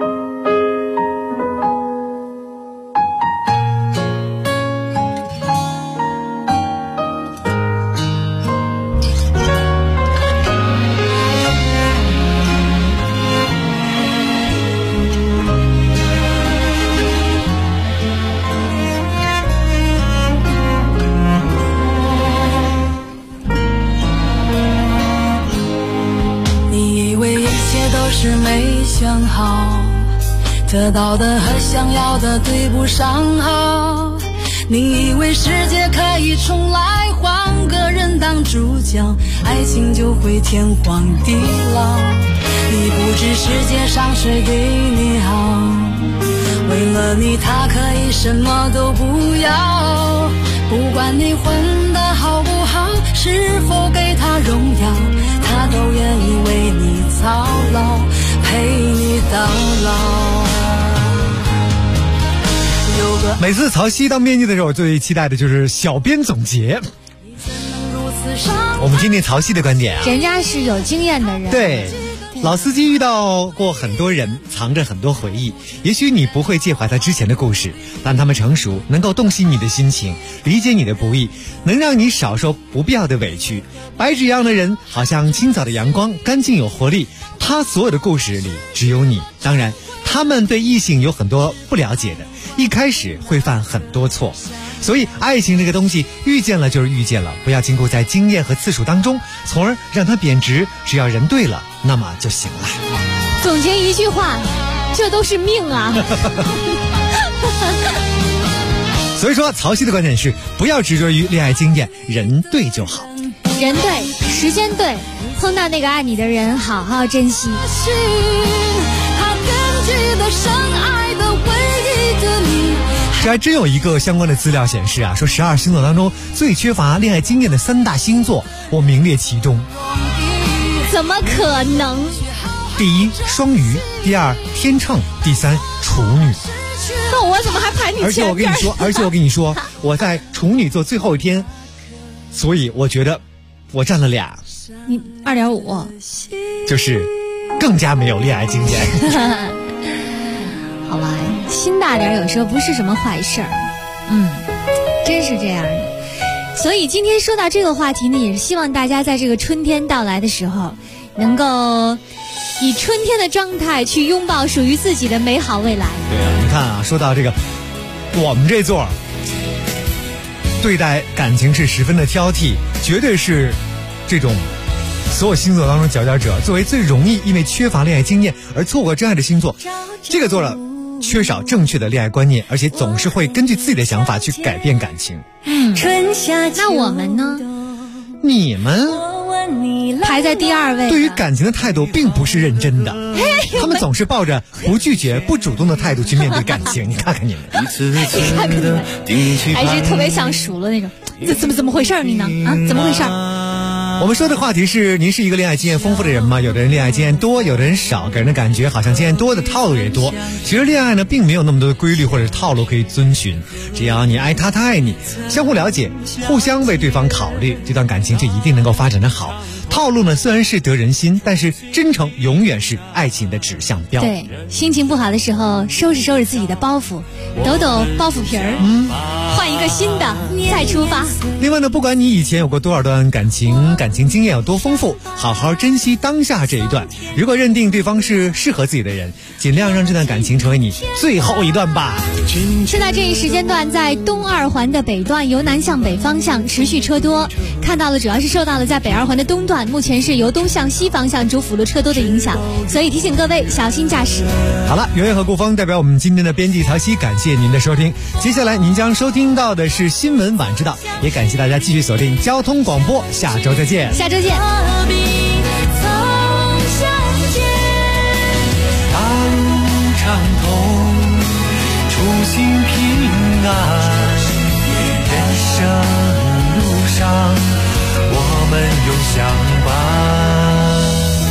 得到的和想要的对不上号。你以为世界可以重来，换个人当主角，爱情就会天荒地老。你不知世界上谁对你好，为了你他可以什么都不要。不管你混得好不好，是否给他荣耀，他都愿意为你操劳，陪你到老。 每次曹曦当编辑的时候，我最期待的就是小编总结。我们听听曹曦的观点啊， 人家是有经验的人。 对，老司机遇到过很多人，藏着很多回忆。也许你不会介怀他之前的故事，但他们成熟，能够洞悉你的心情，理解你的不易，能让你少受不必要的委屈。白纸一样的人，好像清早的阳光，干净有活力。他所有的故事里只有你。当然，他们对异性有很多不了解的，一开始会犯很多错。所以爱情这个东西，遇见了就是遇见了，不要禁锢在经验和次数当中，从而让它贬值。只要人对了，那么就行了。 总结一句话，这都是命啊。 所以说曹曦的观点是，不要执着于恋爱经验，人对就好。 人对，时间对，碰到那个爱你的人，好好珍惜。 这还真有一个相关的资料显示啊，说12星座当中最缺乏恋爱经验的3大星座，我名列其中。 怎么可能？ 第一，双鱼；第二，天秤；第三，处女。 那我怎么还排你前边？ 而且我跟你说，我在处女座最后一天，所以我觉得我占了2。 你2.5， 就是更加没有恋爱经验。 好吧，心大点有时候不是什么坏事儿，真是这样的。所以今天说到这个话题呢，也是希望大家在这个春天到来的时候，能够以春天的状态去拥抱属于自己的美好未来。 对啊，你看啊，说到这个，我们这座对待感情是十分的挑剔，绝对是这种所有星座当中佼佼者。作为最容易因为缺乏恋爱经验而错过真爱的星座，这个座了缺少正确的恋爱观念，而且总是会根据自己的想法去改变感情。 那我们呢？ 你们排在第2位， 对于感情的态度并不是认真的，他们总是抱着不拒绝、不主动的态度去面对感情。你看看你们， 还是特别像数了那种。怎么回事你呢？啊，怎么回事？ 我们说的话题是，您是一个恋爱经验丰富的人吗？有的人恋爱经验多，有的人少，给人的感觉好像经验多的套路也多。其实恋爱呢，并没有那么多的规律或者是套路可以遵循，只要你爱他，他爱你，相互了解，互相为对方考虑，这段感情就一定能够发展得好。套路呢，虽然是得人心，但是真诚永远是爱情的指向标。 对，心情不好的时候，收拾自己的包袱，抖包袱皮儿，换一个新的，再出发。 另外呢，不管你以前有过多少段感情经验有多丰富，好好珍惜当下这一段。如果认定对方是适合自己的人，尽量让这段感情成为你最后一段吧。 现在这一时间段，在东2环的北段由南向北方向持续车多，看到了主要是受到了在北2环的东段，目前是由东向西方向主辅路车多的影响，所以提醒各位小心驾驶。 好了，圆圆和顾峰代表我们今天的编辑曹曦，感谢您的收听。接下来您将收听到的是新闻晚知道，也感谢大家继续锁定交通广播，下周再见。 下周见。 大路畅通，初心平安，人生路上我们永相伴。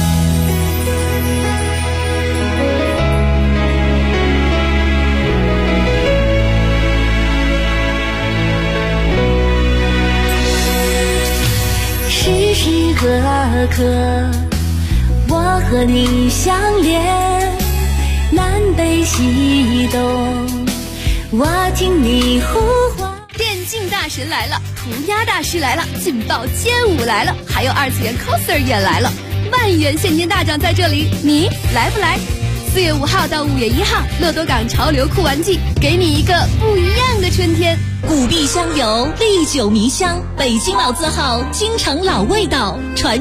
时时刻刻我和你相连，南北西东我听你呼唤。 电竞大神来了，涂鸦大师来了，劲爆街舞来了，还有2次元 coser 也来了，万元现金大奖在这里，你来不来？4月5号到5月1号，乐多港潮流酷玩季，给你一个不一样的春天。 古碧香油，历久弥香，北京老字号，京城老味道，传